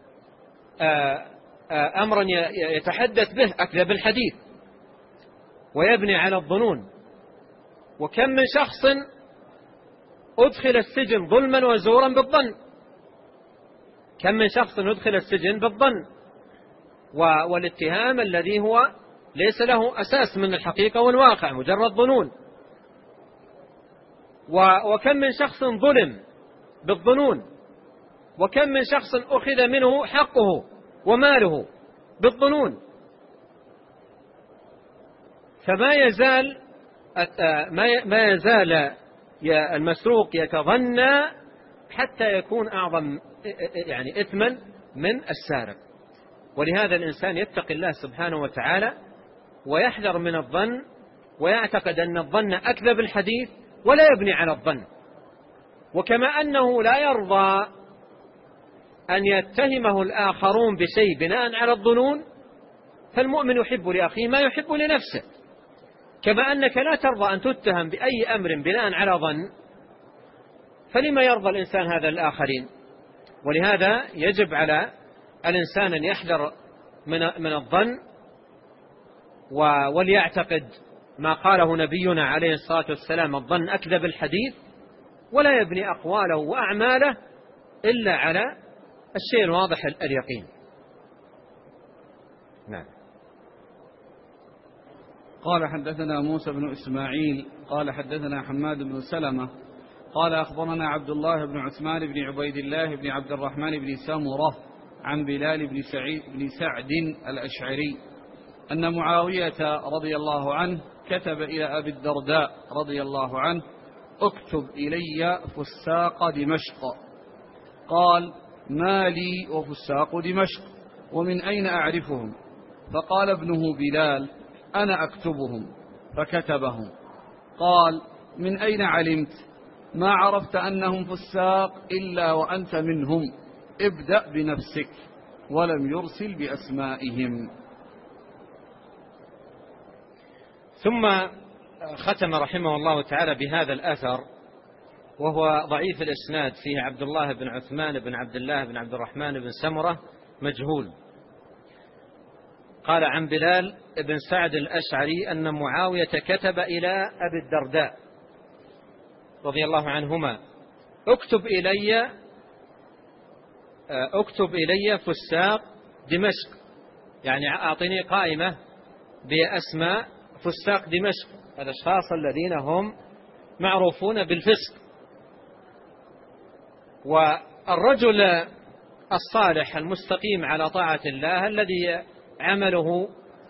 أمرا يتحدث به أكذب الحديث ويبني على الظنون. وكم من شخص أدخل السجن ظلما وزورا بالظن، كم من شخص أدخل السجن بالظن والاتهام الذي هو ليس له أساس من الحقيقة والواقع، مجرد ظنون. وكم من شخص ظلم بالظنون، وكم من شخص أخذ منه حقه وماله بالظنون. فما يزال المسروق يتظنى حتى يكون أعظم يعني إثما من السارق. ولهذا الإنسان يتقي الله سبحانه وتعالى ويحذر من الظن، ويعتقد أن الظن أكذب الحديث ولا يبني على الظن. وكما أنه لا يرضى أن يتهمه الآخرون بشيء بناء على الظنون، فالمؤمن يحب لأخيه ما يحب لنفسه. كما أنك لا ترضى أن تتهم بأي أمر بناء على ظن، فلما يرضى الإنسان هذا الآخرين؟ ولهذا يجب على الإنسان أن يحذر من الظن، وليعتقد ما قاله نبينا عليه الصلاة والسلام: الظن أكذب الحديث، ولا يبني أقواله وأعماله إلا على الشيء الواضح اليقين. نعم. قال حدثنا موسى بن إسماعيل قال حدثنا حماد بن سلمة قال أخبرنا عبد الله بن عثمان بن عبيد الله بن عبد الرحمن بن سمرة عن بلال بن سعد الأشعري أن معاوية رضي الله عنه كتب إلى أبي الدرداء رضي الله عنه: اكتب إلي فساق دمشق. قال: ما لي وفساق دمشق، ومن أين أعرفهم؟ فقال ابنه بلال: أنا أكتبهم. فكتبهم. قال: من أين علمت؟ ما عرفت أنهم فساق إلا وأنت منهم، ابدأ بنفسك. ولم يرسل بأسمائهم. ثم ختم رحمه الله تعالى بهذا الأثر، وهو ضعيف الإسناد، فيه عبد الله بن عثمان بن عبد الله بن عبد الرحمن بن سمرة مجهول. قال عن بلال بن سعد الأشعري أن معاوية كتب إلى أبي الدرداء رضي الله عنهما: اكتب إلي فساق دمشق، يعني أعطني قائمة بأسماء فساق دمشق، الأشخاص الذين هم معروفون بالفسق. والرجل الصالح المستقيم على طاعة الله الذي عمله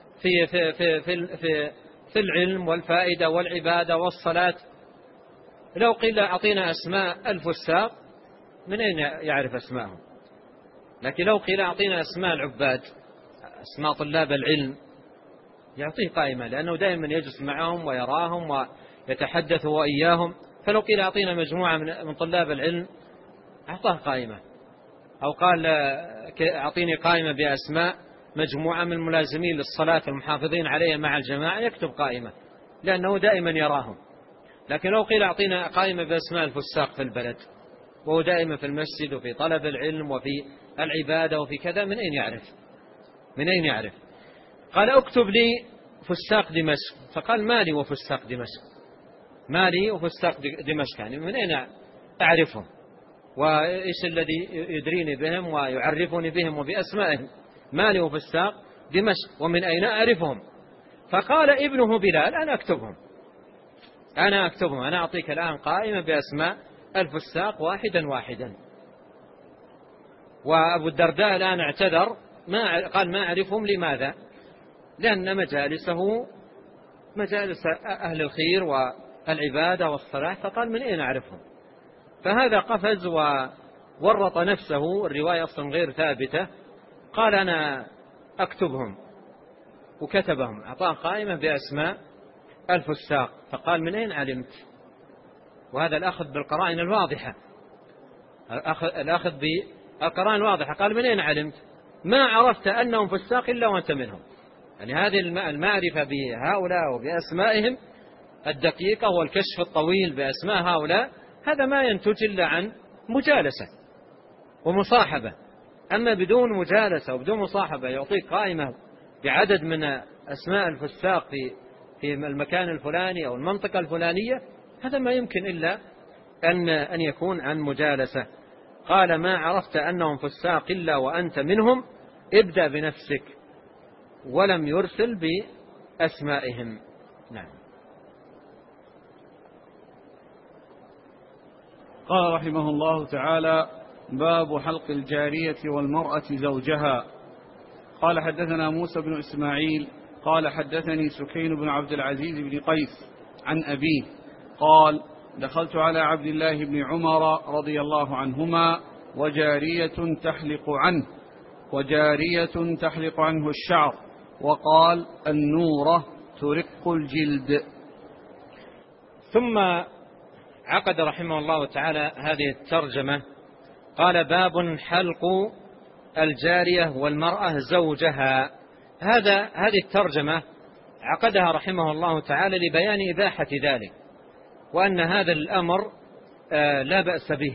في العلم والفائدة والعبادة والصلاة، لو قيل أعطينا أسماء الفساق من أين يعرف أسماءهم؟ لكن لو قيل أعطينا أسماء العباد، أسماء طلاب العلم، يعطيه قائمة، لأنه دائما يجلس معهم ويراهم ويتحدث وإياهم. فلو قيل أعطينا مجموعة من طلاب العلم أعطاه قائمة، أو قال أعطيني قائمة بأسماء مجموعة من الملازمين للصلاة المحافظين عليها مع الجماعة، يكتب قائمة لأنه دائما يراهم. لكن لو قيل أعطينا قائمة بأسماء الفساق في البلد، وهو دائما في المسجد وفي طلب العلم وفي العبادة وفي كذا، من أين يعرف؟ قال: اكتب لي فساق دمشق. فقال: مالي وفساق دمشق، يعني من أين أعرفهم؟ وإيش الذي يدريني بهم ويعرفني بهم وبأسمائهم؟ مالي وفساق دمشق، ومن أين أعرفهم؟ فقال ابنه بلال: أنا أكتبهم، أنا أعطيك الآن قائمة بأسماء الفساق واحدا. وأبو الدرداء الآن اعتذر، قال: ما أعرفهم. لماذا؟ لأن مجالسه مجالس أهل الخير والعبادة والصلاة، فقال: من أين أعرفهم؟ فهذا قفز وورط نفسه، الرواية أصلا غير ثابتة. قال: أنا أكتبهم، وكتبهم، أعطاه قائمة بأسماء الفساق. فقال: من أين علمت؟ وهذا الأخذ بالقرائن الواضحة، الأخذ بالقرائن الواضحة. قال: من أين علمت؟ ما عرفت أنهم فساق إلا وأنت منهم. يعني هذه المعرفة بهؤلاء وبأسمائهم الدقيقة والكشف الطويل بأسماء هؤلاء، هذا ما ينتج إلا عن مجالسة ومصاحبة. أما بدون مجالسة وبدون مصاحبة يعطيك قائمة بعدد من أسماء الفساق في المكان الفلاني أو المنطقة الفلانية، هذا ما يمكن إلا أن يكون عن مجالسة. قال: ما عرفت أنهم فساق إلا وأنت منهم، ابدأ بنفسك. ولم يرسل بأسمائهم. نعم. قال رحمه الله تعالى: باب حلق الجارية والمرأة زوجها. قال حدثنا موسى بن إسماعيل قال حدثني سكين بن عبد العزيز بن قيس عن أبيه قال: دخلت على عبد الله بن عمر رضي الله عنهما وجارية تحلق عنه الشعر، وقال: النورة ترق الجلد. ثم عقد رحمه الله تعالى هذه الترجمة، قال: باب حلق الجارية والمرأة زوجها. هذه الترجمة عقدها رحمه الله تعالى لبيان إباحة ذلك، وأن هذا الأمر لا بأس به،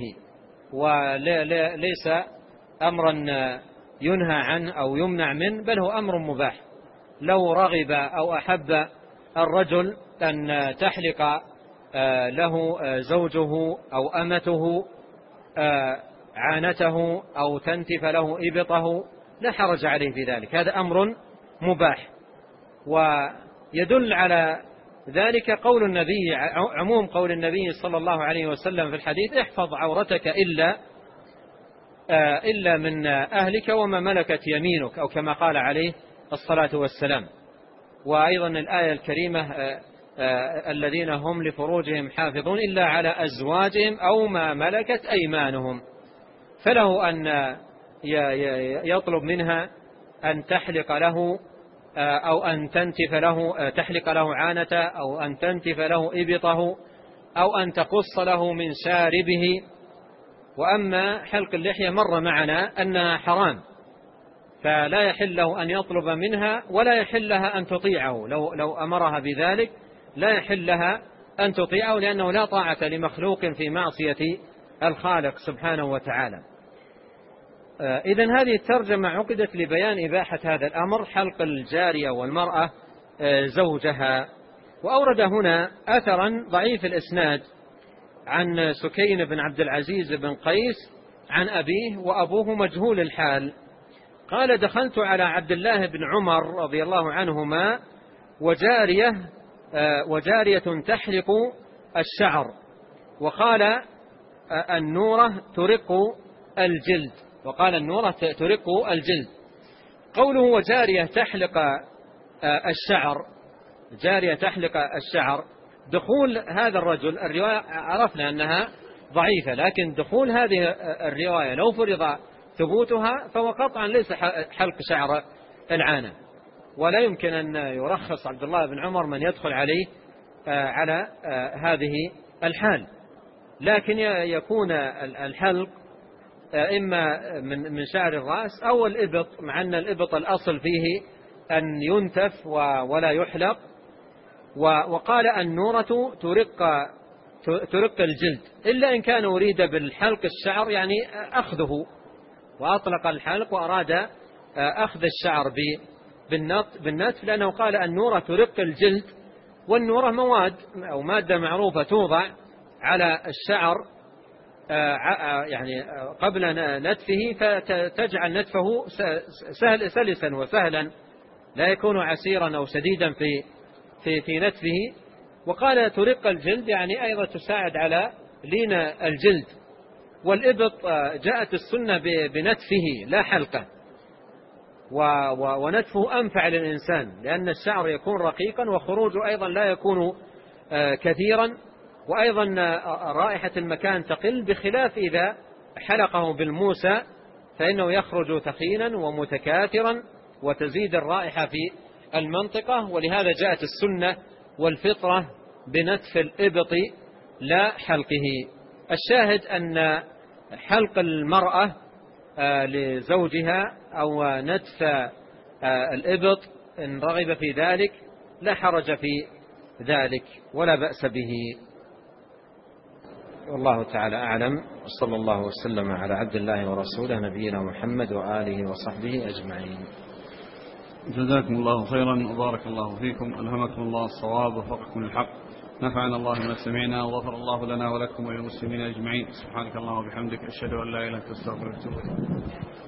وليس أمرا ينهى عنه أو يمنع منه، بل هو أمر مباح. لو رغب أو أحب الرجل أن تحلق له زوجه أو أمته عانته أو تنتف له إبطه لا حرج عليه في ذلك، هذا أمر مباح. ويدل على ذلك قول النبي، عموم قول النبي صلى الله عليه وسلم في الحديث: احفظ عورتك إلا من أهلك وما ملكت يمينك، أو كما قال عليه الصلاة والسلام. وأيضا الآية الكريمة: الذين هم لفروجهم حافظون إلا على أزواجهم أو ما ملكت أيمانهم. فله أن يطلب منها أن تحلق له أو أن تنتف له، تحلق له عانته، أو أن تنتف له إبطه، أو أن تقص له من شاربه. وأما حلق اللحية مر معنا أنها حرام، فلا يحل له أن يطلب منها، ولا يحل لها أن تطيعه. لو أمرها بذلك لا يحل لها أن تطيعه، لأنه لا طاعة لمخلوق في معصية الخالق سبحانه وتعالى. إذن هذه الترجمة عقدت لبيان إباحة هذا الأمر، حلق الجارية والمرأة زوجها. وأورد هنا أثرا ضعيف الإسناد عن سكين بن عبد العزيز بن قيس عن أبيه، وأبوه مجهول الحال. قال: دخلت على عبد الله بن عمر رضي الله عنهما وجارية تحلق الشعر، وقال: النورة ترق الجلد. قوله وجارية تحلق الشعر، دخول هذا الرجل، الرواية عرفنا أنها ضعيفة، لكن دخول هذه الرواية لو فرض ثبوتها فهو قطعا ليس حلق شعر العانة، ولا يمكن أن يرخص عبد الله بن عمر من يدخل عليه على هذه الحال. لكن يكون الحلق إما من شعر الرأس أو الإبط، مع أن الإبط الأصل فيه أن ينتف ولا يحلق. وقال: النورة ترق الجلد، إلا إن كان أريد بالحلق الشعر يعني أخذه، وأطلق الحلق وأراد أخذ الشعر بالنتف، لأنه قال: النورة ترق الجلد. والنورة مواد أو مادة معروفة توضع على الشعر يعني قبل نتفه، فتجعل نتفه سلسا وسهلا، لا يكون عسيرا أو شديدا في نتفه. وقال: ترق الجلد يعني أيضا تساعد على لين الجلد. والإبط جاءت السنة بنتفه لا حلقه، ونتفه أنفع للإنسان، لأن الشعر يكون رقيقا، وخروجه أيضا لا يكون كثيرا، وأيضا رائحة المكان تقل، بخلاف إذا حلقه بالموسى فإنه يخرج ثخينا ومتكاثرا، وتزيد الرائحة في المنطقة. ولهذا جاءت السنة والفطرة بنتف الإبط لا حلقه. الشاهد أن حلق المرأة لزوجها أو نتف الإبط إن رغب في ذلك لا حرج في ذلك ولا بأس به. والله تعالى أعلم، وصلى الله وسلم على عبد الله ورسوله نبينا محمد وآله وصحبه أجمعين. جزاكم الله خيرا وبارك الله فيكم، ألهمكم الله الصواب ووفقكم للحق، نفعنا الله ما سمعنا، وغفر الله لنا ولكم وللمسلمين أجمعين. سبحانك اللهم وبحمدك، أشهد أن لا إله إلا أنت، أستغفرك وأتوب إليك.